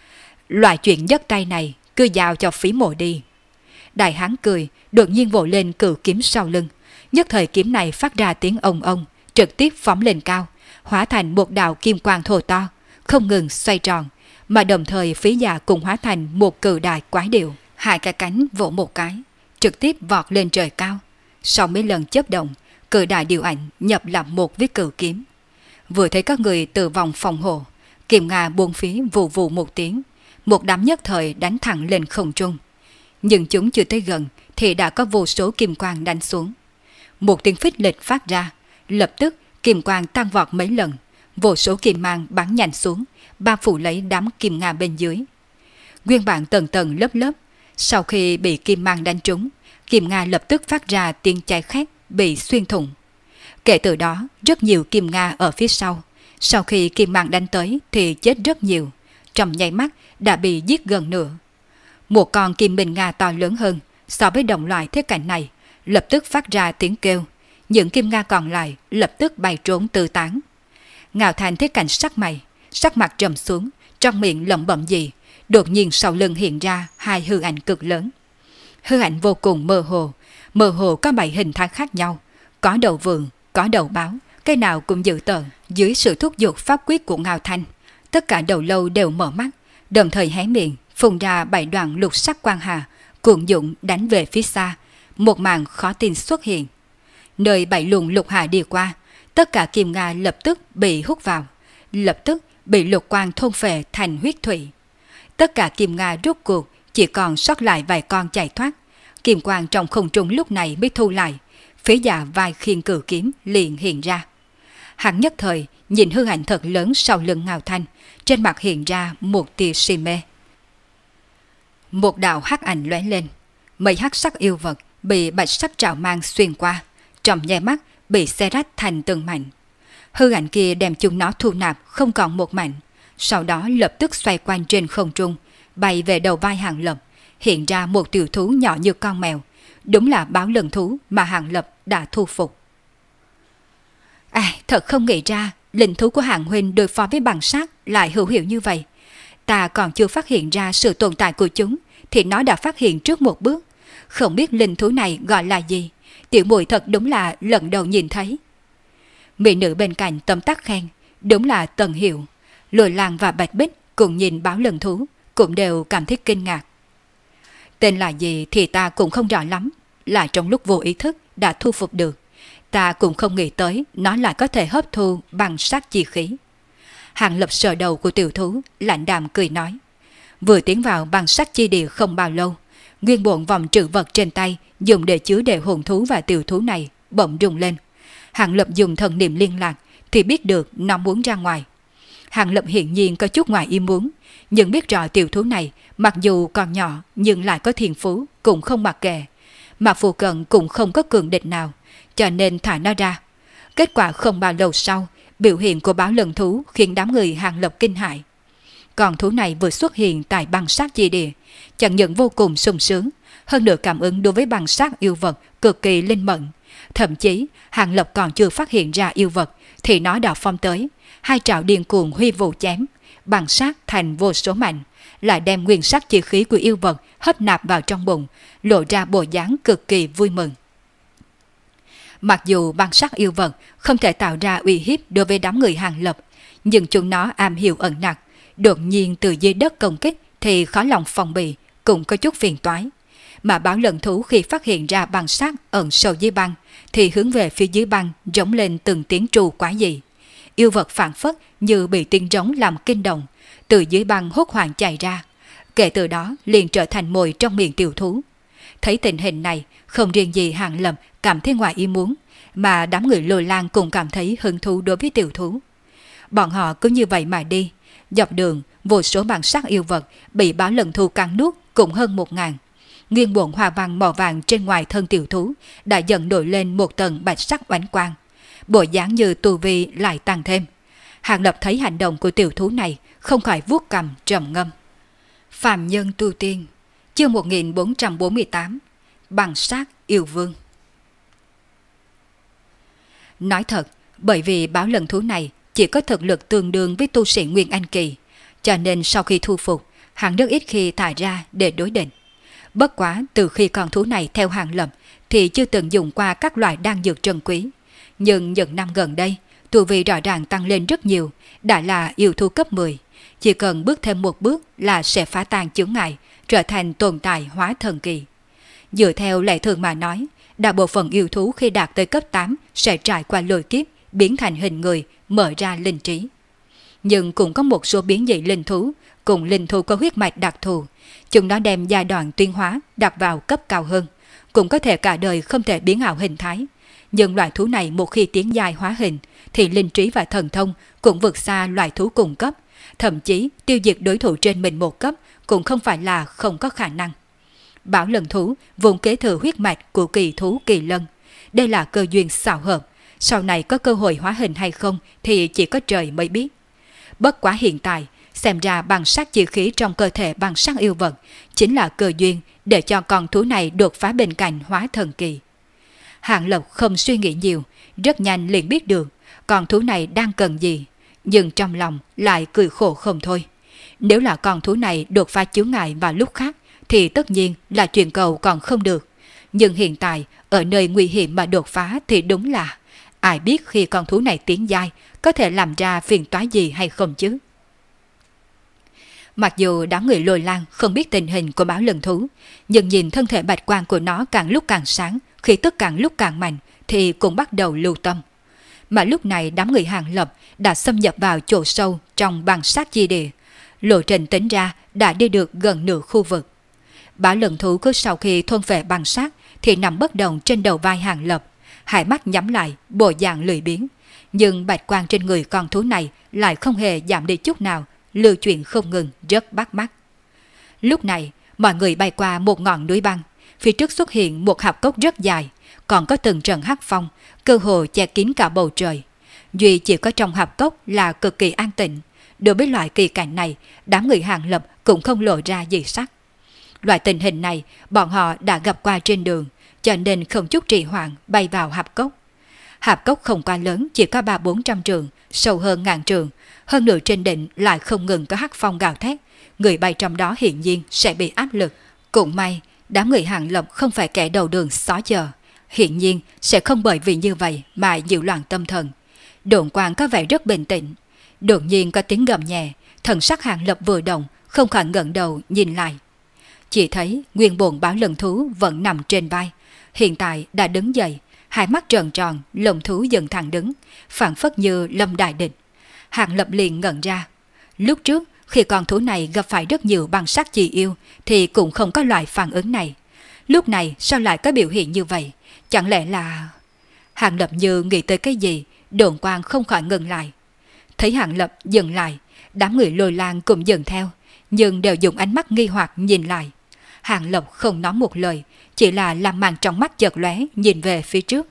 Loại chuyện nhấc tay này cứ giao cho Phí Mộ đi. Đại hán cười, đột nhiên vỗ lên cự kiếm sau lưng. Nhất thời kiếm này phát ra tiếng ông ông, trực tiếp phóng lên cao, hóa thành một đạo kim quang thô to, không ngừng xoay tròn, mà đồng thời Phí Dạ cùng hóa thành một cự đại quái điệu. Hai cái cánh vỗ một cái, trực tiếp vọt lên trời cao. Sau mấy lần chớp động, cự đại điều ảnh nhập làm một với cự kiếm. Vừa thấy các người từ vòng phòng hộ, kiềm ngà buông phí vù vù một tiếng, một đám nhất thời đánh thẳng lên không trung. Nhưng chúng chưa tới gần thì đã có vô số kim quang đánh xuống. Một tiếng phích lịch phát ra, lập tức kim quang tăng vọt mấy lần, vô số kim mang bắn nhanh xuống, bao phủ lấy đám kim nga bên dưới. Nguyên bản tầng tầng lớp lớp, sau khi bị kim mang đánh trúng, kim nga lập tức phát ra tiếng cháy khét, bị xuyên thủng. Kể từ đó, rất nhiều kim nga ở phía sau khi kim mang đánh tới thì chết rất nhiều, trong nháy mắt đã bị giết gần nửa. Một con kim bình nga to lớn hơn so với đồng loại thế cảnh này, lập tức phát ra tiếng kêu, những kim nga còn lại lập tức bay trốn tứ tán. Ngao Thanh thế cảnh sắc mặt trầm xuống, trong miệng lẩm bẩm gì, đột nhiên sau lưng hiện ra hai hư ảnh cực lớn. Hư ảnh vô cùng mơ hồ có 7 hình thái khác nhau, có đầu vượn, có đầu báo, cái nào cũng dữ tợn. Dưới sự thúc giục pháp quyết của Ngao Thanh, tất cả đầu lâu đều mở mắt, đồng thời hé miệng phun ra 7 đoạn lục sắc quang hà, cuộn dũng đánh về phía xa. Một màn khó tin xuất hiện. Nơi 7 luồng lục hà đi qua, tất cả kim nga lập tức bị hút vào, lập tức bị lục quang thôn phệ thành huyết thủy. Tất cả kim nga rút cuộc chỉ còn sót lại vài con chạy thoát. Kim quang trong không trung lúc này mới thu lại, Phế Dạ vai khiên cự kiếm liền hiện ra. Hắn nhất thời nhìn hư ảnh thật lớn sau lưng Ngao Thanh, trên mặt hiện ra một tia si mê. Một đạo hắc ảnh lóe lên, mấy hắc sắc yêu vật bị bạch sắc trảo mang xuyên qua, trong nháy mắt bị xé rách thành từng mảnh. Hư ảnh kia đem chúng nó thu nạp không còn một mảnh, sau đó lập tức xoay quanh trên không trung, bay về đầu vai Hàng Lập, hiện ra một tiểu thú nhỏ như con mèo, đúng là báo lần thú mà Hàng Lập đã thu phục. Thật không nghĩ ra linh thú của Hàng huynh đối phó với bằng sát lại hữu hiệu như vậy. Ta còn chưa phát hiện ra sự tồn tại của chúng thì nó đã phát hiện trước một bước. Không biết linh thú này gọi là gì, tiểu muội thật đúng là lần đầu nhìn thấy. Mỹ nữ bên cạnh tấm tắc khen, đúng là Tần Hiệu. Lôi Lang và Bạch Bích cùng nhìn báo lần thú, cũng đều cảm thấy kinh ngạc. Tên là gì thì ta cũng không rõ lắm, là trong lúc vô ý thức đã thu phục được. Ta cũng không nghĩ tới nó lại có thể hấp thu bằng sát chi khí. Hàng Lập sờ đầu của tiểu thú, lạnh đạm cười nói. Vừa tiến vào bằng sát chi địa không bao lâu, nguyên bộn vòng trữ vật trên tay dùng để chứa đệ hồn thú và tiểu thú này bỗng rung lên. Hàng Lập dùng thần niệm liên lạc thì biết được nó muốn ra ngoài. Hàng Lập hiển nhiên có chút ngoài ý muốn, nhưng biết rõ tiểu thú này mặc dù còn nhỏ nhưng lại có thiên phú, cũng không mặc kệ. Mà phù cận cũng không có cường địch nào, cho nên thả nó ra. Kết quả không bao lâu sau, biểu hiện của báo lần thú khiến đám người Hàng Lập kinh hãi. Con thú này vừa xuất hiện tại băng sát chi địa, chẳng những vô cùng sung sướng, hơn nữa cảm ứng đối với băng sát yêu vật cực kỳ linh mẫn. Thậm chí, Hàng Lập còn chưa phát hiện ra yêu vật, thì nó đã phong tới, hai trảo điên cuồng huy vũ chém, băng sát thành vô số mảnh, lại đem nguyên sắc chi khí của yêu vật hấp nạp vào trong bụng, lộ ra bộ dáng cực kỳ vui mừng. Mặc dù băng sắc yêu vật không thể tạo ra uy hiếp đối với đám người Hàng Lập, nhưng chúng nó am hiểu ẩn nặc, đột nhiên từ dưới đất công kích thì khó lòng phòng bị, cũng có chút phiền toái. Mà báo lần thú khi phát hiện ra băng sắc ẩn sâu dưới băng, thì hướng về phía dưới băng rống lên từng tiếng trù quái dị. Yêu vật phản phất như bị tiếng rống làm kinh động, từ dưới băng hốt hoảng chạy ra. Kể từ đó liền trở thành mồi trong miệng tiểu thú. Thấy tình hình này, không riêng gì Hàng Lập cảm thấy ngoài ý muốn, mà đám người Lôi Lang cũng cảm thấy hứng thú đối với tiểu thú. Bọn họ cứ như vậy mà đi, dọc đường vô số băng sắc yêu vật bị báo lần thú cắn nuốt cũng hơn 1000. Nguyên bộn hoa văn màu vàng trên ngoài thân tiểu thú đã dần nổi lên một tầng bạch sắc oánh quang, bộ dáng như tu vi lại tăng thêm. Hàng Lập thấy hành động của tiểu thú này không khỏi vuốt cằm trầm ngâm. Phàm nhân tu tiên, chương 1448, băng sát yêu vương. Nói thật, bởi vì báo lần thú này chỉ có thực lực tương đương với tu sĩ Nguyên Anh Kỳ, cho nên sau khi thu phục, hắn rất ít khi thả ra để đối địch. Bất quá từ khi con thú này theo Hàng Lập thì chưa từng dùng qua các loại đan dược trân quý. Nhưng những năm gần đây, tu vi rõ ràng tăng lên rất nhiều, đã là yêu thú cấp 10. Chỉ cần bước thêm một bước là sẽ phá tan chướng ngại, trở thành tồn tại hóa thần kỳ. Dựa theo lệ thường mà nói, đại bộ phận yêu thú khi đạt tới cấp 8 sẽ trải qua lôi kiếp, biến thành hình người, mở ra linh trí. Nhưng cũng có một số biến dị linh thú, cùng linh thú có huyết mạch đặc thù. Chúng nó đem giai đoạn tuyên hóa đặt vào cấp cao hơn, cũng có thể cả đời không thể biến ảo hình thái. Nhưng loại thú này một khi tiến giai hóa hình, thì linh trí và thần thông cũng vượt xa loại thú cùng cấp. Thậm chí tiêu diệt đối thủ trên mình một cấp cũng không phải là không có khả năng. Bảo lần thú vốn kế thừa huyết mạch của kỳ thú kỳ lân. Đây là cơ duyên xảo hợp, sau này có cơ hội hóa hình hay không thì chỉ có trời mới biết. Bất quá hiện tại, xem ra băng sắc chi khí trong cơ thể băng sắc yêu vật chính là cơ duyên để cho con thú này đột phá bên cạnh hóa thần kỳ. Hàng Lập không suy nghĩ nhiều, rất nhanh liền biết được con thú này đang cần gì, nhưng trong lòng lại cười khổ không thôi. Nếu là con thú này đột phá chướng ngại vào lúc khác thì tất nhiên là chuyện cầu còn không được. Nhưng hiện tại ở nơi nguy hiểm mà đột phá thì đúng là ai biết khi con thú này tiến giai có thể làm ra phiền toái gì hay không chứ. Mặc dù đám người Lôi Lang không biết tình hình của báo lần thú, nhưng nhìn thân thể bạch quang của nó càng lúc càng sáng, khí tức càng lúc càng mạnh thì cũng bắt đầu lưu tâm. Mà lúc này đám người Hàng Lập đã xâm nhập vào chỗ sâu trong băng sát chi địa. Lộ trình tính ra đã đi được gần nửa khu vực. Báo lần thú cứ sau khi thôn phệ băng sát thì nằm bất động trên đầu vai Hàng Lập, hai mắt nhắm lại, bộ dạng lười biếng. Nhưng bạch quang trên người con thú này lại không hề giảm đi chút nào, lưu chuyển không ngừng, rất bắt mắt. Lúc này, mọi người bay qua một ngọn núi băng, phía trước xuất hiện một hạp cốc rất dài, còn có từng trận hắc phong, cơ hồ che kín cả bầu trời. Duy chỉ có trong hạp cốc là cực kỳ an tĩnh. Đối với loại kỳ cảnh này, đám người Hàng Lập cũng không lộ ra gì sắc. Loại tình hình này bọn họ đã gặp qua trên đường, cho nên không chút trì hoãn bay vào hạp cốc. Hạp cốc không quá lớn, chỉ có 300-400 trượng, sâu hơn 1000 trượng. Hơn nữa trên đỉnh lại không ngừng có hắc phong gào thét, người bay trong đó hiển nhiên sẽ bị áp lực. Cũng may, đám người Hàng Lập không phải kẻ đầu đường xó chờ, hiển nhiên sẽ không bởi vì như vậy mà nhiễu loạn tâm thần. Độn Quang có vẻ rất bình tĩnh. Đột nhiên có tiếng gầm nhẹ, thần sắc Hàng Lập vừa động, không khỏi ngẩng đầu nhìn lại. Chỉ thấy nguyên bổn báo lần thú vẫn nằm trên vai, hiện tại đã đứng dậy, hai mắt tròn tròn, lồng thú dần thẳng đứng, phảng phất như lâm đại địch. Hàng Lập liền ngẩn ra. Lúc trước khi con thú này gặp phải rất nhiều băng sắc chi yêu thì cũng không có loại phản ứng này. Lúc này sao lại có biểu hiện như vậy? Chẳng lẽ là... Hàng Lập như nghĩ tới cái gì, Độn Quang không khỏi ngừng lại. Thấy Hàng Lập dừng lại, đám người Lôi Lang cũng dừng theo, nhưng đều dùng ánh mắt nghi hoặc nhìn lại. Hàng Lập không nói một lời, chỉ là làm màn trong mắt chợt lóe nhìn về phía trước.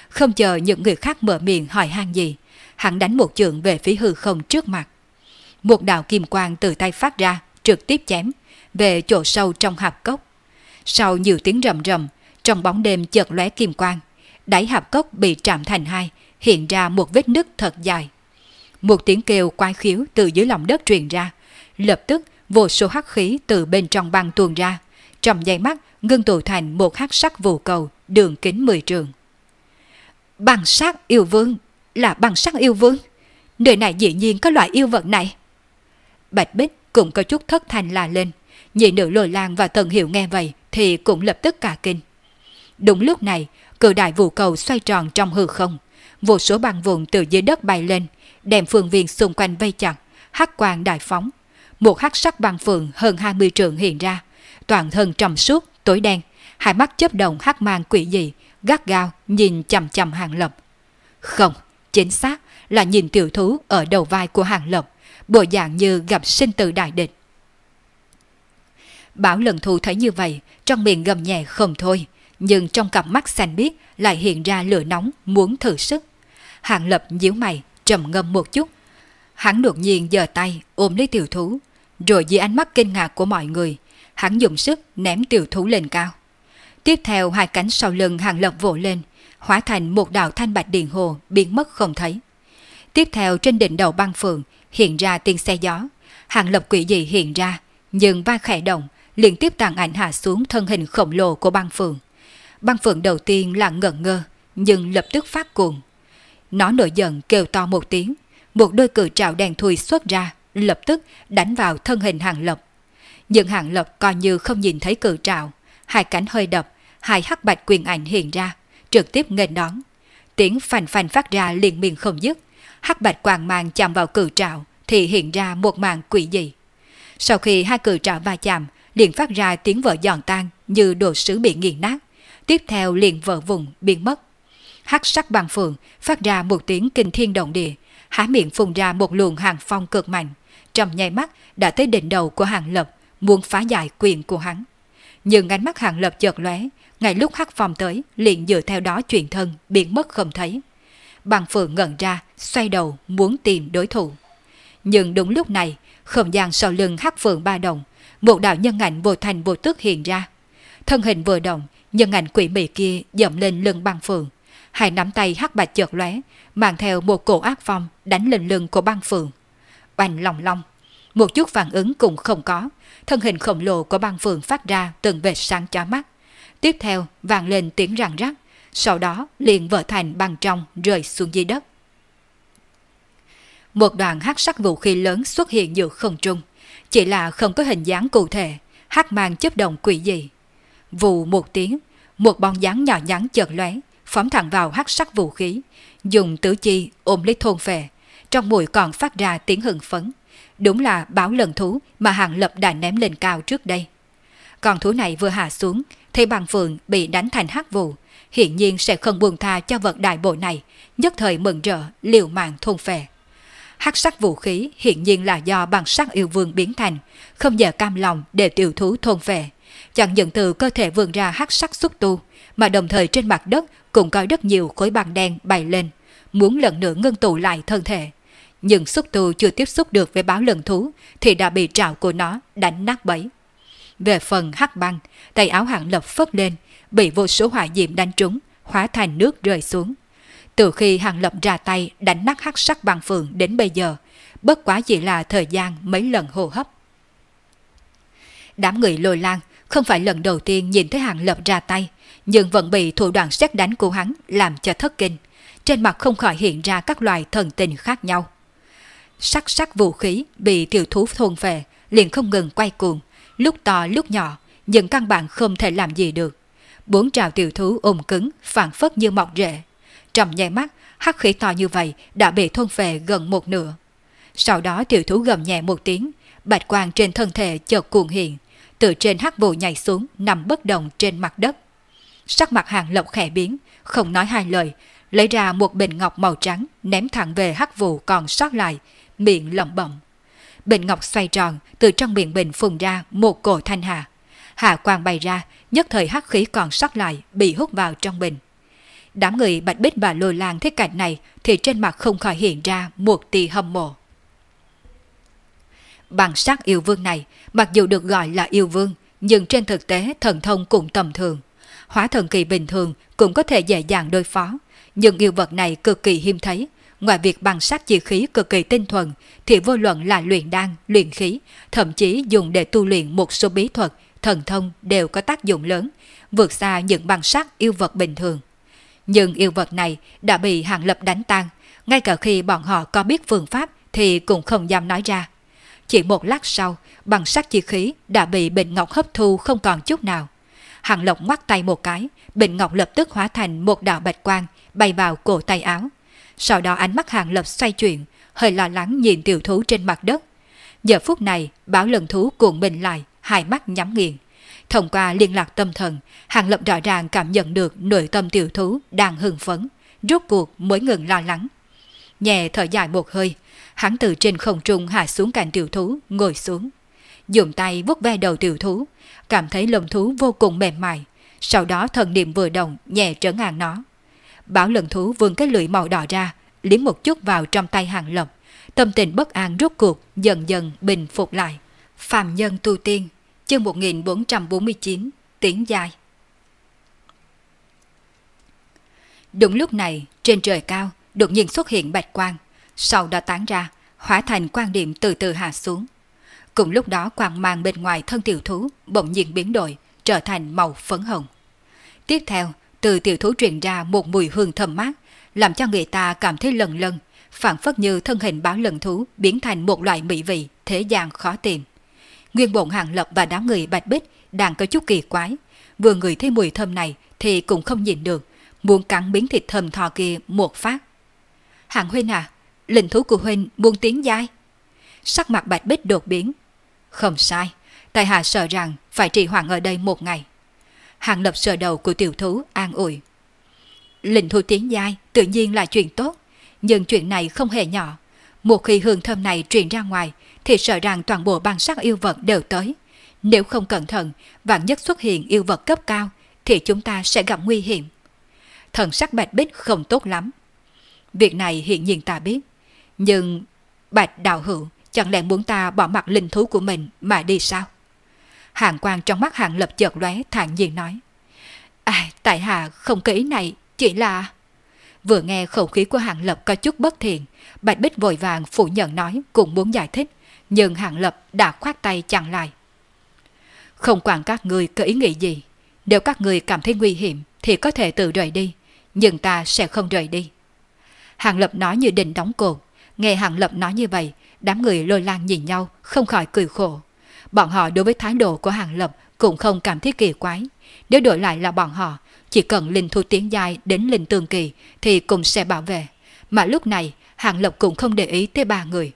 không chờ những người khác mở miệng hỏi han gì, hắn đánh một chưởng về phía hư không trước mặt. Một đạo kim quang từ tay phát ra, trực tiếp chém về chỗ sâu trong hạp cốc. Sau nhiều tiếng rầm rầm, trong bóng đêm chợt lóe kim quang, đáy hạp cốc bị trạm thành hai, hiện ra một vết nứt thật dài. Một tiếng kêu quái khiếu từ dưới lòng đất truyền ra, lập tức vô số hắc khí từ bên trong băng tuôn ra, trong giây mắt ngưng tụ thành một hắc sắc vụ cầu đường kính 10 trượng. Băng sắc yêu vương, là băng sắc yêu vương, nơi này dĩ nhiên có loại yêu vật này. Bạch Bích cũng có chút thất thanh la lên, nhị nữ Lôi Lang và Tần Hiểu nghe vậy thì cũng lập tức cả kinh. Đúng lúc này, cự đại vụ cầu xoay tròn trong hư không, vô số băng vụn từ dưới đất bay lên, đem phương viên xung quanh vây chặt, hắc quang đại phóng. Một hắc sắc băng phượng hơn 20 trượng hiện ra, toàn thân trầm suốt, tối đen, hai mắt chớp động hắc mang quỷ dị, gắt gao nhìn chằm chằm Hàng Lập. Không, chính xác là nhìn tiểu thú ở đầu vai của Hàng Lập, bộ dạng như gặp sinh tử đại địch. Bảo Lần Thù thấy như vậy, trong miệng gầm nhẹ không thôi, nhưng trong cặp mắt xanh biếc lại hiện ra lửa nóng muốn thử sức. Hàng Lập nhíu mày, trầm ngâm một chút. Hắn đột nhiên giơ tay ôm lấy tiểu thú, rồi dưới ánh mắt kinh ngạc của mọi người, hắn dùng sức ném tiểu thú lên cao. Tiếp theo hai cánh sau lưng Hàng Lập vỗ lên, hóa thành một đạo thanh bạch điện hồ biến mất không thấy. Tiếp theo trên đỉnh đầu băng phượng hiện ra tiếng xe gió, Hàng Lập quỷ dị hiện ra, nhưng vai khẽ động, liên tiếp tàn ảnh hạ xuống thân hình khổng lồ của băng phượng. Băng phượng đầu tiên là ngẩn ngơ, nhưng lập tức phát cuồng. Nó nổi giận kêu to một tiếng, một đôi cự trảo đen thui xuất ra, lập tức đánh vào thân hình Hàng Lập. Nhưng Hàng Lập coi như không nhìn thấy cự trảo, hai cánh hơi đập, hai hắc bạch quyền ảnh hiện ra, trực tiếp nghênh đón. Tiếng phành phành phát ra liên miên không dứt, hắc bạch quang mang chạm vào cự trảo thì hiện ra một màn quỷ dị. Sau khi hai cự trảo va chạm, liền phát ra tiếng vỡ giòn tan như đồ sứ bị nghiền nát, tiếp theo liền vỡ vụn biến mất. Hắc sắc băng phượng phát ra một tiếng kinh thiên động địa, há miệng phun ra một luồng hàng phong cực mạnh, trong nháy mắt đã tới đỉnh đầu của Hàng Lập, muốn phá giải quyền của hắn. Nhưng ánh mắt Hàng Lập chợt lóe, ngay lúc hắc phong tới, liền dựa theo đó chuyển thân biến mất không thấy. Băng phượng ngẩn ra, xoay đầu muốn tìm đối thủ. Nhưng đúng lúc này, không gian sau lưng hắc phượng ba động, một đạo nhân ảnh vô thành vô tức hiện ra. Thân hình vừa động, nhân ảnh quỷ mị kia dậm lên lưng băng phượng, hai nắm tay hắc bạch chợt lóe, mang theo một cổ ác phong đánh lên lưng của băng phượng. Oanh long long, một chút phản ứng cũng không có, thân hình khổng lồ của băng phượng phát ra từng vệt sáng chói mắt. Tiếp theo vang lên tiếng răng rắc, sau đó liền vỡ thành băng trong rơi xuống dưới đất. Một đoàn hắc sắc vũ khí lớn xuất hiện giữa không trung, chỉ là không có hình dáng cụ thể, hắc mang chớp động quỷ dị. Vù một tiếng, một bóng dáng nhỏ nhắn chợt lóe, phóng thẳng vào hắc sắc vũ khí, dùng tứ chi ôm lấy thôn phệ, trong mũi còn phát ra tiếng hưng phấn. Đúng là Bảo Lần Thú mà Hàng Lập đã ném lên cao trước đây. Con thú này vừa hạ xuống, thấy băng phượng bị đánh thành hắc vụ, hiển nhiên sẽ không buông tha cho vật đại bội này, nhất thời mừng rỡ liều mạng thôn phệ. Hắc sắc vũ khí hiển nhiên là do băng sắc yêu vương biến thành, không dễ cam lòng để tiểu thú thôn phệ. Chẳng những từ cơ thể vươn ra hắc sắc xúc tu, mà đồng thời trên mặt đất cũng có rất nhiều khối băng đen bay lên, muốn lần nữa ngưng tụ lại thân thể. Nhưng xúc tu chưa tiếp xúc được với Báo Lần Thú thì đã bị trảo của nó đánh nát bấy. Về phần hắc băng, tay áo Hàng Lập phất lên, bị vô số hỏa diệm đánh trúng, hóa thành nước rơi xuống. Từ khi Hàng Lập ra tay đánh nát hắc sắc băng phượng đến bây giờ, bất quá chỉ là thời gian mấy lần hô hấp. Đám người Lôi Lang không phải lần đầu tiên nhìn thấy Hàng Lập ra tay, nhưng vẫn bị thủ đoạn sét đánh của hắn làm cho thất kinh, trên mặt không khỏi hiện ra các loại thần tình khác nhau. Sắc vũ khí bị tiểu thú thôn phệ liền không ngừng quay cuồng, lúc to lúc nhỏ, nhưng căn bản không thể làm gì được. Bốn trào tiểu thú ôm cứng, phản phất như mọc rễ. Trong nháy mắt, hắc khí to như vậy đã bị thôn phệ gần một nửa. Sau đó tiểu thú gầm nhẹ một tiếng, bạch quang trên thân thể chợt cuồng hiện, từ trên hắc vụ nhảy xuống nằm bất động trên mặt đất. Sắc mặt Hàng Lập khẽ biến, không nói hai lời, lấy ra một bình ngọc màu trắng ném thẳng về hắc vụ còn sót lại, miệng lẩm bẩm. Bình ngọc xoay tròn, từ trong miệng bình phun ra một cổ thanh hà. Hạ quang bay ra, nhất thời hắc khí còn sót lại bị hút vào trong bình. Đám người Bạch Bích và Lôi Lang thấy cảnh này thì trên mặt không khỏi hiện ra một tia hâm mộ. Bằng sắc yêu vương này, mặc dù được gọi là yêu vương, nhưng trên thực tế thần thông cũng tầm thường. Hóa thần kỳ bình thường cũng có thể dễ dàng đối phó, nhưng yêu vật này cực kỳ hiếm thấy. Ngoài việc bằng sắc chi khí cực kỳ tinh thuần, thì vô luận là luyện đan, luyện khí, thậm chí dùng để tu luyện một số bí thuật, thần thông đều có tác dụng lớn, vượt xa những bằng sắc yêu vật bình thường. Nhưng yêu vật này đã bị Hàng Lập đánh tan, ngay cả khi bọn họ có biết phương pháp thì cũng không dám nói ra. Chỉ một lát sau, bằng sắc chi khí đã bị Bình Ngọc hấp thu không còn chút nào. Hàng Lập ngoắt tay một cái, Bình Ngọc lập tức hóa thành một đạo bạch quang bay vào cổ tay áo. Sau đó ánh mắt Hàng Lập xoay chuyển, hơi lo lắng nhìn tiểu thú trên mặt đất. Giờ phút này, Bảo Lần thú cuộn mình lại, hai mắt nhắm nghiền. Thông qua liên lạc tâm thần, Hàng Lập rõ ràng cảm nhận được nội tâm tiểu thú đang hưng phấn, rốt cuộc mới ngừng lo lắng. Nhẹ thở dài một hơi, hắn từ trên không trung hạ xuống cạnh tiểu thú, ngồi xuống. Dùng tay vuốt ve đầu tiểu thú, cảm thấy lông thú vô cùng mềm mại. Sau đó thần niệm vừa động, nhẹ trấn an nó. Bảo Lần thú vươn cái lưỡi màu đỏ ra, liếm một chút vào trong tay Hàng Lập. Tâm tình bất an rốt cuộc dần dần bình phục lại. Phàm nhân tu tiên, chương 1449, tiếng dài. Đúng lúc này, trên trời cao đột nhiên xuất hiện bạch quang, sau đó tán ra, hóa thành quang điểm từ từ hạ xuống. Cùng lúc đó quang mang bên ngoài thân tiểu thú bỗng nhiên biến đổi, trở thành màu phấn hồng. Tiếp theo, từ tiểu thú truyền ra một mùi hương thơm mát, làm cho người ta cảm thấy lâng lâng, phảng phất như thân hình Bảo Lần thú biến thành một loại mỹ vị thế gian khó tìm. Nguyên bổn Hàng Lập và đám người Bạch Bích đang có chút kỳ quái, vừa ngửi thấy mùi thơm này thì cũng không nhìn được, muốn cắn miếng thịt thơm tho kia một phát. Hàng huynh à, linh thú của huynh muốn tiến giai. Sắc mặt Bạch Bích đột biến. Không sai, tại hạ sợ rằng phải trì hoãn ở đây một ngày. Hàng Lập sờ đầu của tiểu thú an ủi. Linh thú tiến giai tự nhiên là chuyện tốt, nhưng chuyện này không hề nhỏ. Một khi hương thơm này truyền ra ngoài thì sợ rằng toàn bộ băng sắc yêu vật đều tới. Nếu không cẩn thận, vạn nhất xuất hiện yêu vật cấp cao thì chúng ta sẽ gặp nguy hiểm. Thần sắc Bạch Bích không tốt lắm. Việc này hiện nhiên ta biết, nhưng Bạch đạo hữu chẳng lẽ muốn ta bỏ mặc linh thú của mình mà đi sao? Hàng quang trong mắt Hàng Lập chợt lóe, thản nhiên nói. Tại hạ không có ý này, chỉ là... Vừa nghe khẩu khí của Hàng Lập có chút bất thiện, Bạch Bích vội vàng phủ nhận nói, cũng muốn giải thích, nhưng Hàng Lập đã khoát tay chặn lại. Không quản các người có ý nghĩ gì, nếu các người cảm thấy nguy hiểm thì có thể tự rời đi, nhưng ta sẽ không rời đi. Hàng Lập nói như định đóng cột. Nghe Hàng Lập nói như vậy, đám người Lôi Lang nhìn nhau không khỏi cười khổ. Bọn họ đối với thái độ của Hàng Lập cũng không cảm thấy kỳ quái. Nếu đổi lại là bọn họ, chỉ cần linh thú tiến giai đến linh tường kỳ thì cũng sẽ bảo vệ. Mà lúc này Hàng Lập cũng không để ý tới ba người.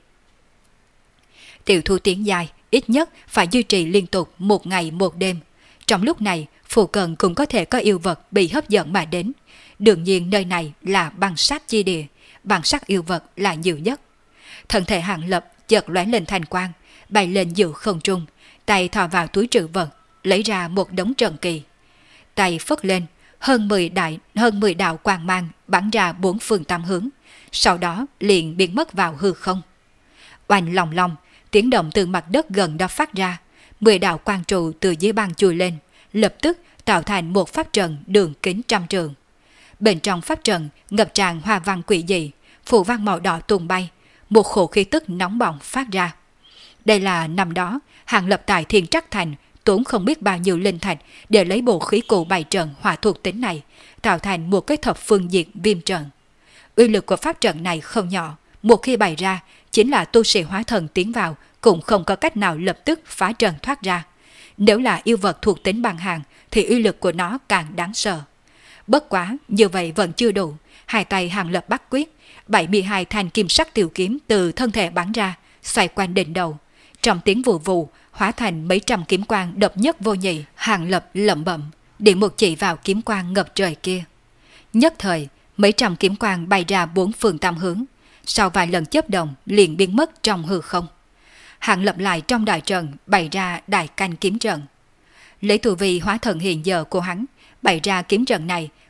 Tiểu thú tiến giai ít nhất phải duy trì liên tục một ngày một đêm. Trong lúc này phụ cận cũng có thể có yêu vật bị hấp dẫn mà đến. Đương nhiên nơi này là băng sát chi địa, băng sắc yêu vật là nhiều nhất. Thân thể Hàng Lập chợt lóe lên thành quang, bay lên giữa không trung, tay thò vào túi trữ vật, lấy ra một đống trần kỳ. Tay phất lên, hơn 10 đạo quang mang bắn ra bốn phương tám hướng, sau đó liền biến mất vào hư không. Oanh lòng lòng, tiếng động từ mặt đất gần đó phát ra, 10 đạo quang trụ từ dưới băng chui lên, lập tức tạo thành một pháp trận đường kính 100 trượng. Bên trong pháp trận ngập tràn hoa văn quỷ dị, phù văn màu đỏ tung bay, một khổ khí tức nóng bỏng phát ra. Đây là năm đó Hàng Lập tại Thiên Trắc Thành tốn không biết bao nhiêu linh thạch để lấy bộ khí cụ bày trận hỏa thuộc tính này, tạo thành một cái thập phương diệt viêm trận. Uy lực của pháp trận này không nhỏ, một khi bày ra, chính là tu sĩ hóa thần tiến vào cũng không có cách nào lập tức phá trận thoát ra. Nếu là yêu vật thuộc tính bằng hàng thì uy lực của nó càng đáng sợ. Bất quá, như vậy vẫn chưa đủ, hai tay Hàng Lập bắt quyết, 72 thanh kim sắc tiểu kiếm từ thân thể bắn ra, xoay quanh đỉnh đầu. Trong tiếng vù vù, hóa thành mấy trăm kiếm quang độc nhất vô nhị. Hàng Lập lẩm bẩm, điểm một chỉ vào kiếm quang ngập trời kia. Nhất thời, mấy trăm kiếm quang bay ra bốn phương tám hướng, sau vài lần chớp động liền biến mất trong hư không. Hàng Lập lại trong đại trận bày ra đại canh kiếm trận. Lấy tu vi hóa thần hiện giờ của hắn, bày ra kiếm trận này,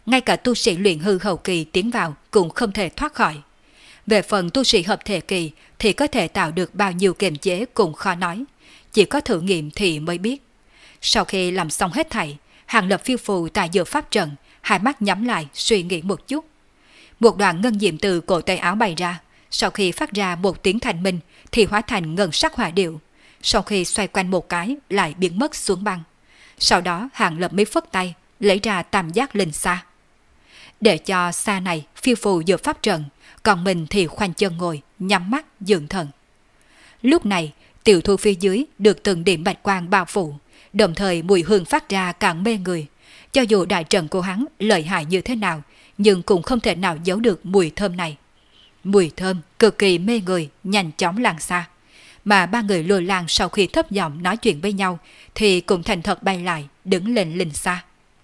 ngay cả tu sĩ luyện hư hậu kỳ tiến vào cũng không thể thoát khỏi. Về phần tu sĩ hợp thể kỳ thì có thể tạo được bao nhiêu kiềm chế cũng khó nói, chỉ có thử nghiệm thì mới biết. Sau khi làm xong hết thảy, Hàng Lập phiêu phù tại giữa pháp trận, hai mắt nhắm lại suy nghĩ một chút. Một đoạn ngân diệm từ cổ tay áo bay ra, sau khi phát ra một tiếng thanh minh thì hóa thành ngân sắc hỏa điệu, sau khi xoay quanh một cái lại biến mất xuống băng. Sau đó Hàng Lập mới phất tay, lấy ra tam giác linh xa. Để cho xa này phiêu phù giữa pháp trận, còn mình thì khoanh chân ngồi, nhắm mắt dưỡng thần. Lúc này, tiểu thu phía dưới được từng điểm bạch quang bao phủ, đồng thời mùi hương phát ra càng mê người. Cho dù đại trận của hắn lợi hại như thế nào, nhưng cũng không thể nào giấu được mùi thơm này. Mùi thơm cực kỳ mê người, nhanh chóng lan xa. Mà ba người lùi lan sau khi thấp giọng nói chuyện với nhau thì cũng thành thật bay lại, đứng lên linh xa.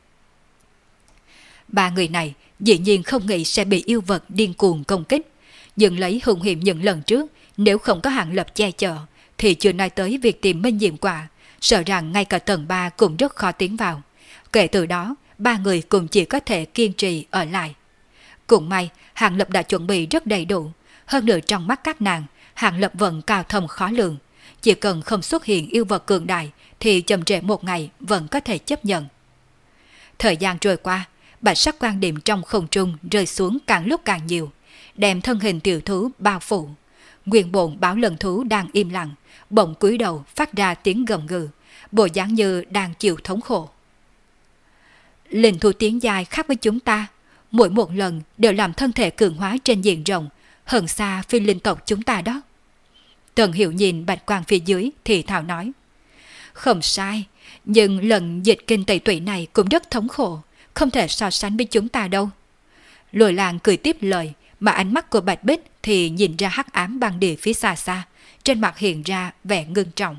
Ba người này dĩ nhiên không nghĩ sẽ bị yêu vật điên cuồng công kích, nhưng lấy hung hiểm những lần trước, nếu không có Hàng Lập che chở thì chưa nói tới việc tìm minh diệm quả, sợ rằng ngay cả tầng 3 cũng rất khó tiến vào. Kể từ đó, ba người cũng chỉ có thể kiên trì ở lại. Cũng may, Hàng Lập đã chuẩn bị rất đầy đủ, hơn nữa trong mắt các nàng, Hàng Lập vẫn cao thâm khó lường, chỉ cần không xuất hiện yêu vật cường đại thì chậm trễ một ngày vẫn có thể chấp nhận. Thời gian trôi qua, bạch sắc quan điểm trong không trung rơi xuống càng lúc càng nhiều, đem thân hình tiểu thú bao phủ. Nguyên bổn báo lần thú đang im lặng, bỗng cúi đầu phát ra tiếng gầm gừ, bộ dáng như đang chịu thống khổ. Linh thú tiến dài khác với chúng ta, mỗi một lần đều làm thân thể cường hóa trên diện rộng, hơn xa phi linh tộc chúng ta đó. Tần Hiểu nhìn bạch quang phía dưới thì thào nói. Không sai, nhưng lần dịch kinh tẩy tủy này cũng rất thống khổ, không thể so sánh với chúng ta đâu. Lôi Lang cười tiếp lời, mà ánh mắt của Bạch Bích thì nhìn ra hắc ám băng địa phía xa xa, trên mặt hiện ra vẻ ngưng trọng.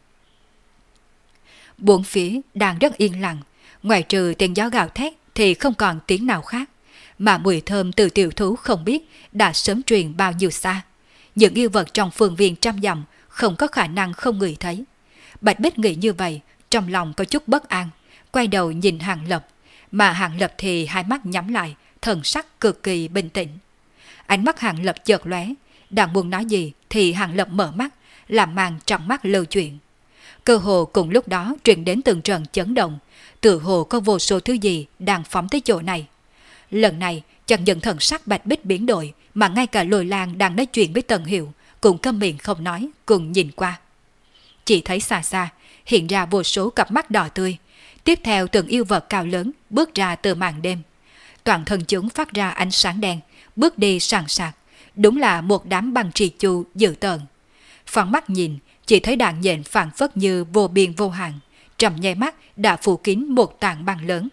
Bốn phía đang rất yên lặng, ngoài trừ tiếng gió gào thét thì không còn tiếng nào khác, mà mùi thơm từ tiểu thú không biết đã sớm truyền bao nhiêu xa. Những yêu vật trong phương viên trăm dặm không có khả năng không ngửi thấy. Bạch Bích nghĩ như vậy, trong lòng có chút bất an, quay đầu nhìn Hàng Lập, mà Hàng Lập thì hai mắt nhắm lại, thần sắc cực kỳ bình tĩnh. Ánh mắt Hàng Lập chợt lóe, đang muốn nói gì thì Hàng Lập mở mắt, làm màn trong mắt lưu chuyển. Cơ hồ cùng lúc đó truyền đến từng trận chấn động, tự hồ có vô số thứ gì đang phóng tới chỗ này. Lần này chẳng những thần sắc Bạch Bích biến đổi, mà ngay cả Lôi Lang đang nói chuyện với Tần Hiểu cũng câm miệng không nói, cùng nhìn qua. Chỉ thấy xa xa hiện ra vô số cặp mắt đỏ tươi, tiếp theo từng yêu vật cao lớn bước ra từ màn đêm. Toàn thân chúng phát ra ánh sáng đen, bước đi sàn sạc, đúng là một đám băng trì chu dữ tợn. Phóng mắt nhìn, chỉ thấy đàn nhện phảng phất như vô biên vô hạn, trong nháy mắt đã phủ kín một tảng băng lớn.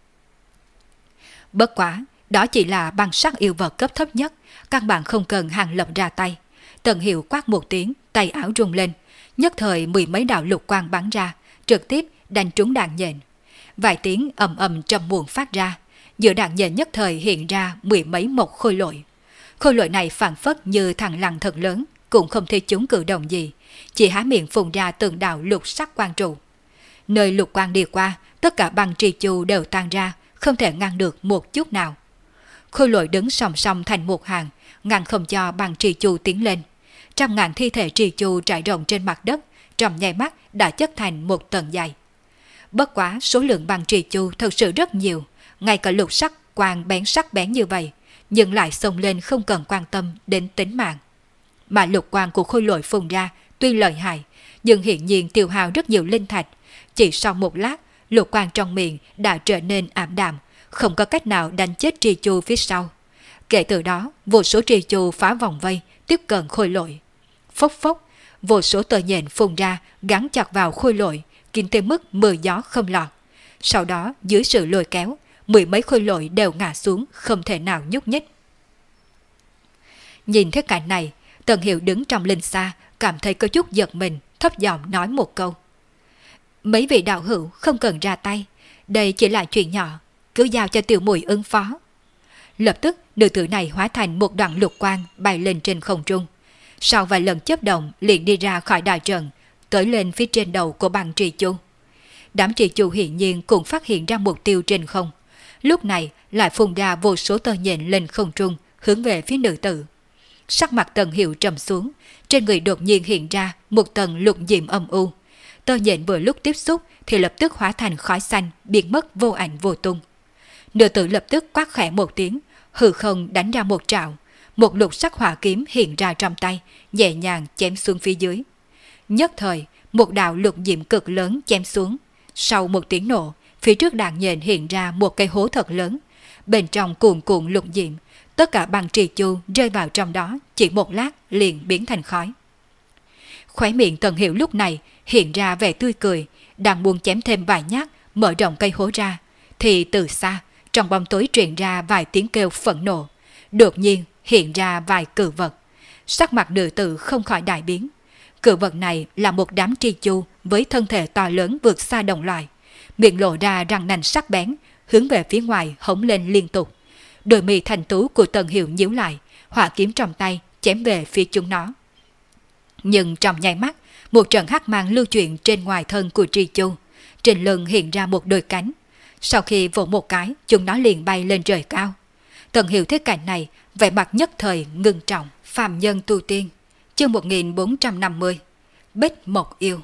Bất quá, đó chỉ là băng sắc yêu vật cấp thấp nhất, căn bản không cần Hàng Lập ra tay. Tần Hiểu quát một tiếng, tay áo rung lên, nhất thời mười mấy đạo lục quang bắn ra, trực tiếp đánh trúng đàn nhện. Vài tiếng ầm ầm trầm muộn phát ra, giữa đàn nhện nhất thời hiện ra mười mấy một khôi lội. Khôi lội này phảng phất như thằng lằn thật lớn, cũng không thể chúng cử động gì, chỉ há miệng phun ra từng đạo lục sắc quang trụ. Nơi lục quang đi qua, tất cả băng trì chu đều tan ra, không thể ngăn được một chút nào. Khôi lội đứng song song thành một hàng, ngăn không cho băng trì chu tiến lên. Trăm ngàn thi thể trì chu trải rộng trên mặt đất, trong nháy mắt đã chất thành một tầng dày. Bất quá số lượng băng trì chu thật sự rất nhiều, ngay cả lục sắc quang bén sắc bén như vậy, nhưng lại xông lên không cần quan tâm đến tính mạng. Mà lục quang của khôi lội phun ra tuy lợi hại, nhưng hiển nhiên tiêu hao rất nhiều linh thạch. Chỉ sau một lát, lục quang trong miệng đã trở nên ảm đạm, không có cách nào đánh chết trì chu phía sau. Kể từ đó, vô số trì chu phá vòng vây, tiếp cận khôi lội. Phốc phốc, vô số tơ nhện phun ra, gắn chặt vào khôi lội, kín tới mức mưa gió không lọt. Sau đó, dưới sự lôi kéo, mười mấy khôi lội đều ngã xuống, không thể nào nhúc nhích. Nhìn thấy cảnh này, Tần Hiểu đứng trong linh xa, cảm thấy có chút giật mình, thấp giọng nói một câu. Mấy vị đạo hữu không cần ra tay, đây chỉ là chuyện nhỏ, cứ giao cho tiểu muội ứng phó. Lập tức, nữ tử này hóa thành một đoạn lục quang bay lên trên không trung. Sau vài lần chớp động liền đi ra khỏi đại trận, tới lên phía trên đầu của băng trì chu. Đám trì chu hiển nhiên cũng phát hiện ra mục tiêu trên không. lúc này lại phun ra vô số tơ nhện lên không trung, hướng về phía nữ tử. Sắc mặt Tần Hiểu trầm xuống, trên người đột nhiên hiện ra một tầng lục diệm âm u. Tơ nhện vừa lúc tiếp xúc thì lập tức hóa thành khói xanh, biến mất vô ảnh vô tung. Nữ tử lập tức quát khẽ một tiếng, hư không đánh ra một trảo, một lục sắc hỏa kiếm hiện ra trong tay, nhẹ nhàng chém xuống phía dưới. Nhất thời, một đạo lục diệm cực lớn chém xuống. Sau một tiếng nổ, phía trước đàn nhện hiện ra một cây hố thật lớn, bên trong cuồn cuộn lục diệm, tất cả băng trì chu rơi vào trong đó, chỉ một lát liền biến thành khói. Khóe miệng Tần Hiểu lúc này hiện ra vẻ tươi cười, đang muốn chém thêm vài nhát, mở rộng cây hố ra, thì từ xa, trong bóng tối truyền ra vài tiếng kêu phẫn nộ, đột nhiên hiện ra vài cự vật. Sắc mặt nữ tử không khỏi đại biến. Cự vật này là một đám tri chu với thân thể to lớn vượt xa đồng loài, miệng lộ ra răng nanh sắc bén, hướng về phía ngoài hống lên liên tục. Đôi mi thành tú của Tần Hiểu nhíu lại, hỏa kiếm trong tay chém về phía chúng nó. Nhưng trong nháy mắt, một trận hắc mang lưu chuyển trên ngoài thân của tri chu, trên lưng hiện ra một đôi cánh. Sau khi vỗ một cái, chúng nó liền bay lên trời cao. Tần Hiểu thấy cảnh này, vẻ mặt nhất thời ngưng trọng. Phàm nhân tu tiên, chương 1450, Bích Mộc Yêu.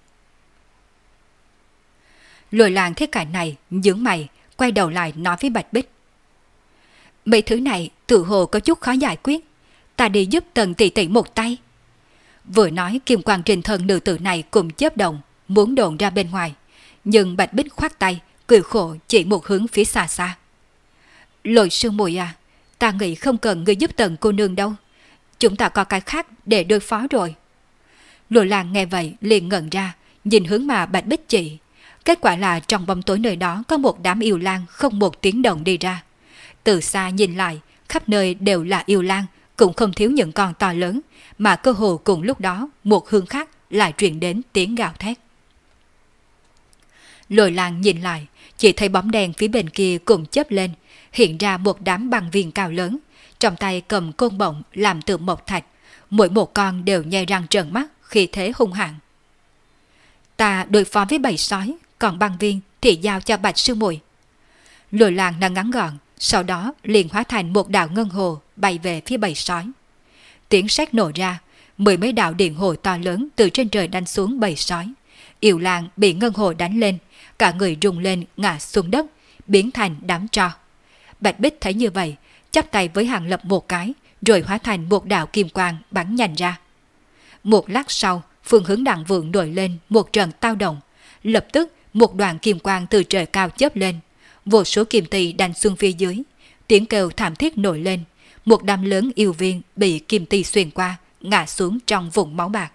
Lôi Lang thấy cảnh này, nhướng mày, quay đầu lại nói với Bạch Bích: mấy thứ này tự hồ có chút khó giải quyết, ta đi giúp Tần tỷ tỷ một tay. Vừa nói, kim quang trên thân nữ tử này cùng chớp động, muốn đồn ra bên ngoài, nhưng Bạch Bích khoát tay, cười khổ chỉ một hướng phía xa xa. Lôi sư muội à, ta nghĩ không cần ngươi giúp Tần cô nương đâu, chúng ta có cái khác để đối phó rồi. Lôi Lang nghe vậy liền ngẩn ra, nhìn hướng mà Bạch Bích chỉ. Kết quả là trong bóng tối nơi đó có một đám yêu lang không một tiếng động đi ra. Từ xa nhìn lại, khắp nơi đều là yêu lang, cũng không thiếu những con to lớn, mà cơ hồ cùng lúc đó một hướng khác lại truyền đến tiếng gào thét. Lôi Lang nhìn lại, chỉ thấy bóng đèn phía bên kia cùng chớp lên, hiện ra một đám băng viên cao lớn, trong tay cầm côn bổng làm từ mộc thạch, mỗi một con đều nhe răng trợn mắt khi thế hung hãn. Ta đối phó với bầy sói, còn băng viên thì giao cho Bạch sư muội. Lôi Lang nói ngắn gọn, sau đó liền hóa thành một đạo ngân hồ bay về phía bầy sói. Tiếng sét nổ ra, mười mấy đạo điện hồ to lớn từ trên trời đánh xuống bầy sói. Yêu lang bị ngân hồ đánh lên, cả người rung lên ngã xuống đất, biến thành đám tro. Bạch Bích thấy như vậy, chắp tay với Hàng Lập một cái, rồi hóa thành một đạo kim quang bắn nhanh ra. Một lát sau, phương hướng Đặng Vượng nổi lên một trận tao động, lập tức một đoàn kim quang từ trời cao chớp lên, vô số kim tỳ đánh xuống phía dưới, tiếng kêu thảm thiết nổi lên, một đám lớn yêu viên bị kim tỳ xuyên qua, ngã xuống trong vùng máu bạc.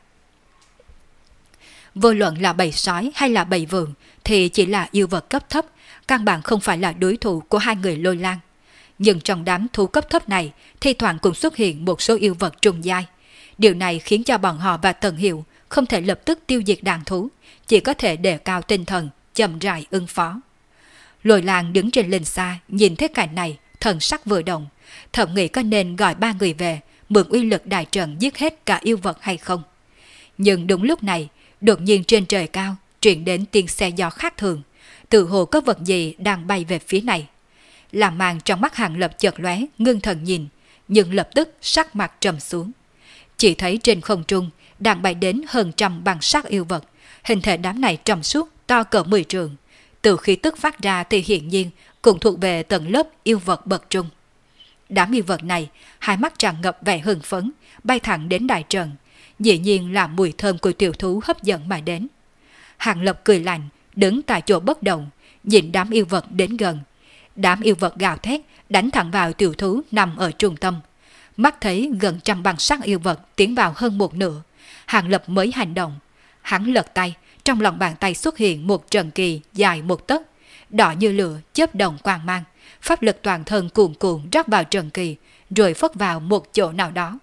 Vô luận là bầy sói hay là bầy vượn thì chỉ là yêu vật cấp thấp, căn bản không phải là đối thủ của hai người Lôi Lang. Nhưng trong đám thú cấp thấp này, thi thoảng cũng xuất hiện một số yêu vật trùng giai. Điều này khiến cho bọn họ và Tần Hiểu không thể lập tức tiêu diệt đàn thú, chỉ có thể đề cao tinh thần, chậm rãi ứng phó. Lôi Lang đứng trên linh xa, nhìn thấy cảnh này, thần sắc vừa động, thầm nghĩ có nên gọi ba người về, mượn uy lực đại trận giết hết cả yêu vật hay không. Nhưng đúng lúc này, đột nhiên trên trời cao truyền đến tiếng xe gió khác thường, tự hồ có vật gì đang bay về phía này. Làm màn trong mắt Hàng Lập chợt lóe, ngưng thần nhìn, nhưng lập tức sắc mặt trầm xuống. Chỉ thấy trên không trung đang bay đến hơn trăm bằng sắc yêu vật, hình thể đám này trong suốt to cỡ 10 trượng. Từ khi tức phát ra thì hiển nhiên cũng thuộc về tầng lớp yêu vật bậc trung. Đám yêu vật này, hai mắt tràn ngập vẻ hưng phấn, bay thẳng đến đại trận, dĩ nhiên là mùi thơm của tiểu thú hấp dẫn mà đến. Hàng Lập cười lạnh, đứng tại chỗ bất động, nhìn đám yêu vật đến gần. Đám yêu vật gào thét, đánh thẳng vào tiểu thú nằm ở trung tâm. Mắt thấy gần trăm bằng sắc yêu vật tiến vào hơn một nửa, Hàng Lập mới hành động. Hắn lật tay, trong lòng bàn tay xuất hiện một trận kỳ dài một tấc, đỏ như lửa chớp đồng quang mang, pháp lực toàn thân cuồn cuộn rót vào trận kỳ, rồi phất vào một chỗ nào đó.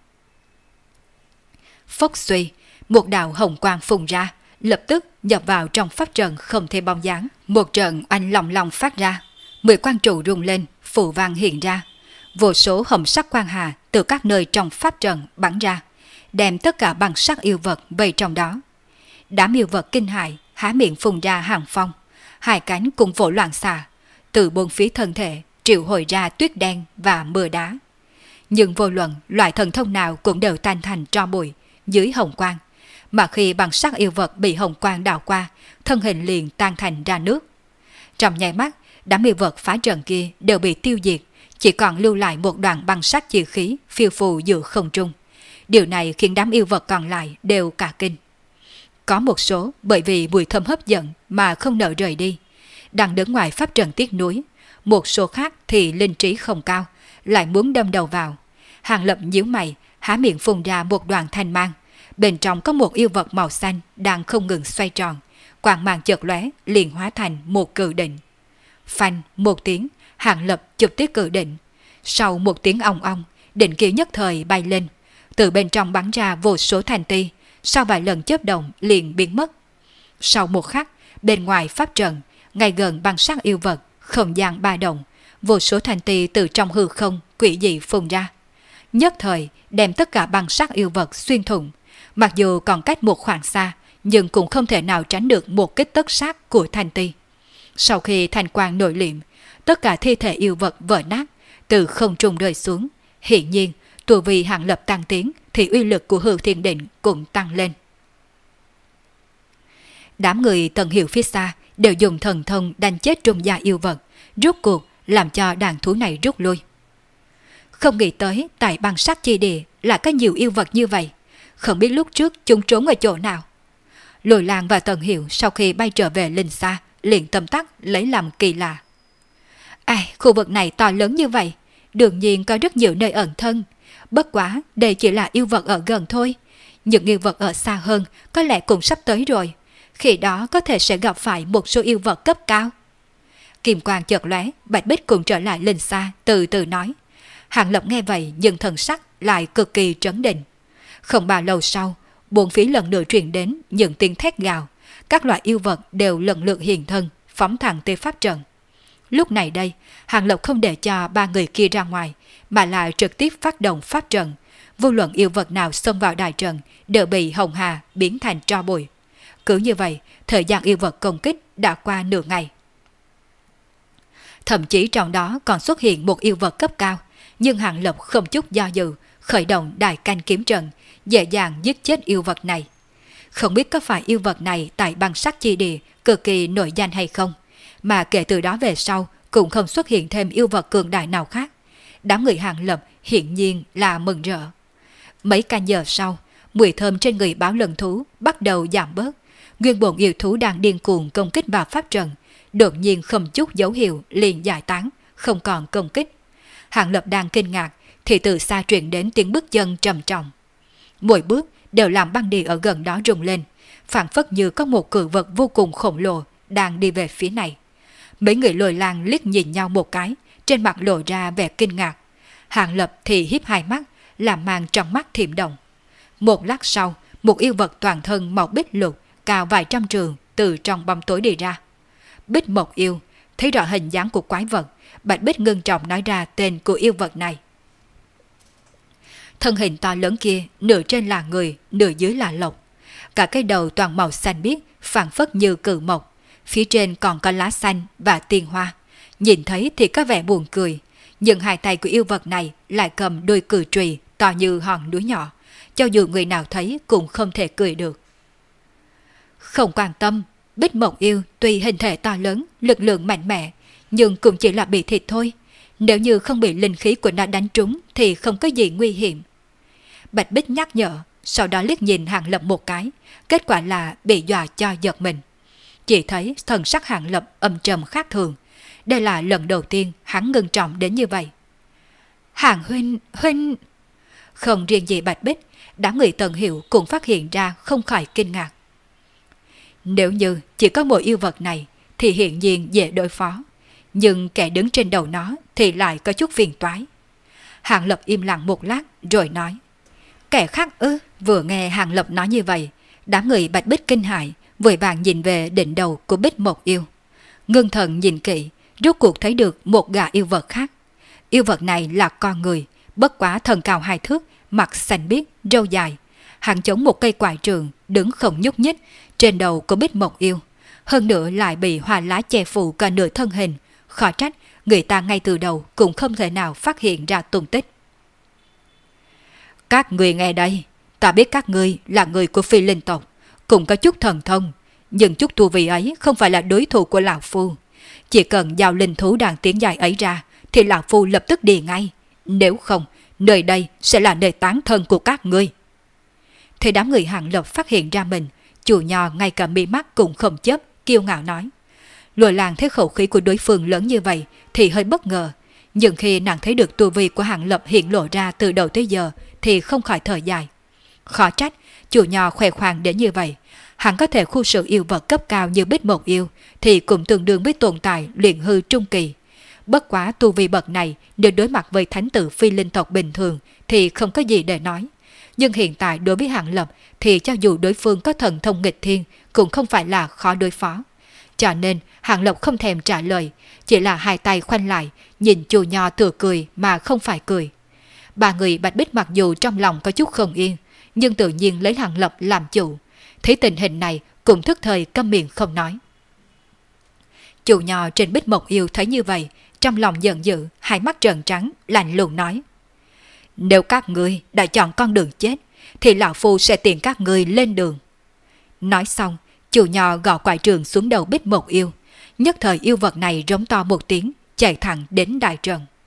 Phốc suy, một đạo hồng quang phùng ra, lập tức nhập vào trong pháp trận không thể bóng dáng. Một trận oanh lòng lòng phát ra, 10 quang trụ rung lên, phù vang hiện ra. Vô số hồng sắc quang hà từ các nơi trong pháp trận bắn ra, đem tất cả bằng sắc yêu vật vây trong đó. Đám yêu vật kinh hãi, há miệng phun ra hàng phong, hai cánh cùng vỗ loạn xạ. từ bốn phía thân thể triệu hồi ra tuyết đen và mưa đá. Nhưng vô luận loại thần thông nào cũng đều tan thành tro bụi dưới hồng quang, mà khi bằng sắc yêu vật bị hồng quang đảo qua, thân hình liền tan thành ra nước. Trong nháy mắt, đám yêu vật phá trận kia đều bị tiêu diệt, chỉ còn lưu lại một đoạn băng sắc chi khí phiêu phù giữa không trung. Điều này khiến đám yêu vật còn lại đều cả kinh. Có một số bởi vì mùi thơm hấp dẫn mà không nỡ rời đi, đang đứng ngoài pháp trận tiếc nuối. Một số khác thì linh trí không cao, lại muốn đâm đầu vào. Hàng Lập nhíu mày, há miệng phun ra một đoàn thanh mang. Bên trong có một yêu vật màu xanh đang không ngừng xoay tròn. Quang mang chợt lóe liền hóa thành một cự định. Phanh một tiếng, Hàng Lập chụp tiết cự định. Sau một tiếng ong ong, định kia nhất thời bay lên. Từ bên trong bắn ra vô số thanh ti, sau vài lần chớp động liền biến mất. Sau một khắc, bên ngoài pháp trận, ngay gần băng sắc yêu vật, không gian ba động, vô số thanh ti từ trong hư không quỷ dị phun ra. Nhất thời đem tất cả băng sắc yêu vật xuyên thủng. Mặc dù còn cách một khoảng xa, nhưng cũng không thể nào tránh được một kích tất sát của thanh ti. Sau khi thanh quang nội liệm, tất cả thi thể yêu vật vỡ nát, từ không trung rơi xuống. Hiển nhiên, tu vi Hàng Lập tăng tiến thì uy lực của Hư Thiên Định cũng tăng lên. Đám người Tần Hiểu phía xa đều dùng thần thông đánh chết trung gia yêu vật, rút cuộc làm cho đàn thú này rút lui. Không nghĩ tới tại băng sắc chi địa lại có nhiều yêu vật như vậy, không biết lúc trước chúng trốn ở chỗ nào. Lôi Lang và Tần Hiểu sau khi bay trở về linh xa liền tâm tắc lấy làm kỳ lạ. Khu vực này to lớn như vậy, đương nhiên có rất nhiều nơi ẩn thân. Bất quá đây chỉ là yêu vật ở gần thôi, những yêu vật ở xa hơn có lẽ cũng sắp tới rồi. Khi đó có thể sẽ gặp phải một số yêu vật cấp cao. Kim quang chợt lóe, Bạch Bích cũng trở lại linh xa, từ từ nói. Hàng Lập nghe vậy nhưng thần sắc lại cực kỳ trấn định. Không bao lâu sau, bốn phía lần nữa truyền đến những tiếng thét gào. Các loại yêu vật đều lần lượt hiện thân, phóng thẳng tới pháp trận. Lúc này đây, Hàng Lập không để cho ba người kia ra ngoài, mà lại trực tiếp phát động pháp trận. Vô luận yêu vật nào xông vào đại trận đều bị hồng hà biến thành tro bụi. Cứ như vậy, thời gian yêu vật công kích đã qua nửa ngày. Thậm chí trong đó còn xuất hiện một yêu vật cấp cao, nhưng Hàng Lập không chút do dự, khởi động đại canh kiếm trận, dễ dàng giết chết yêu vật này. Không biết có phải yêu vật này tại băng sắc chi địa cực kỳ nổi danh hay không, mà kể từ đó về sau cũng không xuất hiện thêm yêu vật cường đại nào khác. Đám người Hàng Lập hiển nhiên là mừng rỡ. Mấy canh giờ sau, mùi thơm trên người báo lân thú bắt đầu giảm bớt. Nguyên bổn yêu thú đang điên cuồng công kích vào pháp trận, đột nhiên không chút dấu hiệu liền giải tán, không còn công kích. Hàng Lập đang kinh ngạc thì từ xa truyền đến tiếng bước chân trầm trọng. Mỗi bước đều làm băng địa ở gần đó rung lên, phảng phất như có một cự vật vô cùng khổng lồ đang đi về phía này. Mấy người Lôi Lang liếc nhìn nhau một cái, trên mặt lộ ra vẻ kinh ngạc. Hàng Lập thì híp hai mắt, làm màn trong mắt thiểm động. Một lát sau, một yêu vật toàn thân màu bích lục, cao vài trăm trượng từ trong bóng tối đi ra. Bích Mộc Yêu, thấy rõ hình dáng của quái vật, Bạch Bích ngưng trọng nói ra tên của yêu vật này. Thân hình to lớn kia, nửa trên là người, nửa dưới là lộc. Cả cái đầu toàn màu xanh biếc, phảng phất như cự mộc. Phía trên còn có lá xanh và tiên hoa. Nhìn thấy thì có vẻ buồn cười, nhưng hai tay của yêu vật này lại cầm đôi cử trùy to như hòn núi nhỏ. Cho dù người nào thấy cũng không thể cười được. Không quan tâm, Bích Mộc Yêu tuy hình thể to lớn, lực lượng mạnh mẽ, nhưng cũng chỉ là bị thịt thôi. Nếu như không bị linh khí của nó đánh trúng thì không có gì nguy hiểm. Bạch Bích nhắc nhở, sau đó liếc nhìn Hàng Lập một cái, kết quả là bị dọa cho giật mình. Chỉ thấy thần sắc Hàng Lập âm trầm khác thường. Đây là lần đầu tiên hắn ngưng trọng đến như vậy. Hàng huynh... Không riêng gì Bạch Bích, đám người Tần Hiểu cũng phát hiện ra không khỏi kinh ngạc. Nếu như chỉ có một yêu vật này thì hiện nhiên dễ đối phó, nhưng kẻ đứng trên đầu nó thì lại có chút phiền toái. Hàng Lập im lặng một lát rồi nói. Kẻ khác ư? Vừa nghe Hàng Lập nói như vậy, đám người Bạch Bích kinh hãi, vội vàng nhìn về đỉnh đầu của Bích Mộc Yêu. Ngưng thần nhìn kỹ, rốt cuộc thấy được một gã yêu vật khác. Yêu vật này là con người, bất quá thân cao 2 thước, mặt xanh biếc, râu dài. Hắn chống một cây quải trường, đứng không nhúc nhích trên đầu của Bích Mộc Yêu. Hơn nữa lại bị hoa lá che phủ cả nửa thân hình, Khó trách, người ta ngay từ đầu cũng không thể nào phát hiện ra tung tích. Các người nghe đây, ta biết các ngươi là người của Phi Linh tộc, cũng có chút thần thông, nhưng chút tu vi ấy không phải là đối thủ của lão phu. Chỉ cần giao linh thú đàn tiến dài ấy ra, thì lão phu lập tức đi ngay. Nếu không, nơi đây sẽ là nơi tán thân của các ngươi. Thì đám người Hàng Lập phát hiện ra mình, chủ nho ngay cả mí mắt cũng không chớp, kiêu ngạo nói. Lùa làng thấy khẩu khí của đối phương lớn như vậy thì hơi bất ngờ, nhưng khi nàng thấy được tu vi của Hàng Lập hiện lộ ra từ đầu tới giờ thì không khỏi thở dài. Khó trách, chủ nho khoe khoang đến như vậy. Hắn có thể khu sự yêu vật cấp cao như Bích Mộc Yêu thì cũng tương đương với tồn tại luyện hư trung kỳ. Bất quá tu vi bậc này nếu đối mặt với thánh tử Phi Linh tộc bình thường thì không có gì để nói. Nhưng hiện tại đối với Hàng Lập thì cho dù đối phương có thần thông nghịch thiên cũng không phải là khó đối phó. Cho nên Hàng Lập không thèm trả lời, chỉ là hai tay khoanh lại, nhìn chủ nho tựa cười mà không phải cười. Ba người Bạch Bích mặc dù trong lòng có chút không yên, nhưng tự nhiên lấy Hàng Lập làm chủ. Thấy tình hình này cũng thức thời câm miệng không nói. Chủ nho trên Bích Mộc Yêu thấy như vậy, trong lòng giận dữ, hai mắt trợn trắng, lạnh lùng nói. Nếu các ngươi đã chọn con đường chết, thì lão phu sẽ tiện các ngươi lên đường. Nói xong, chủ nho gõ quải trường xuống đầu Bích Mộc Yêu. Nhất thời yêu vật này rống to một tiếng, chạy thẳng đến đại trận.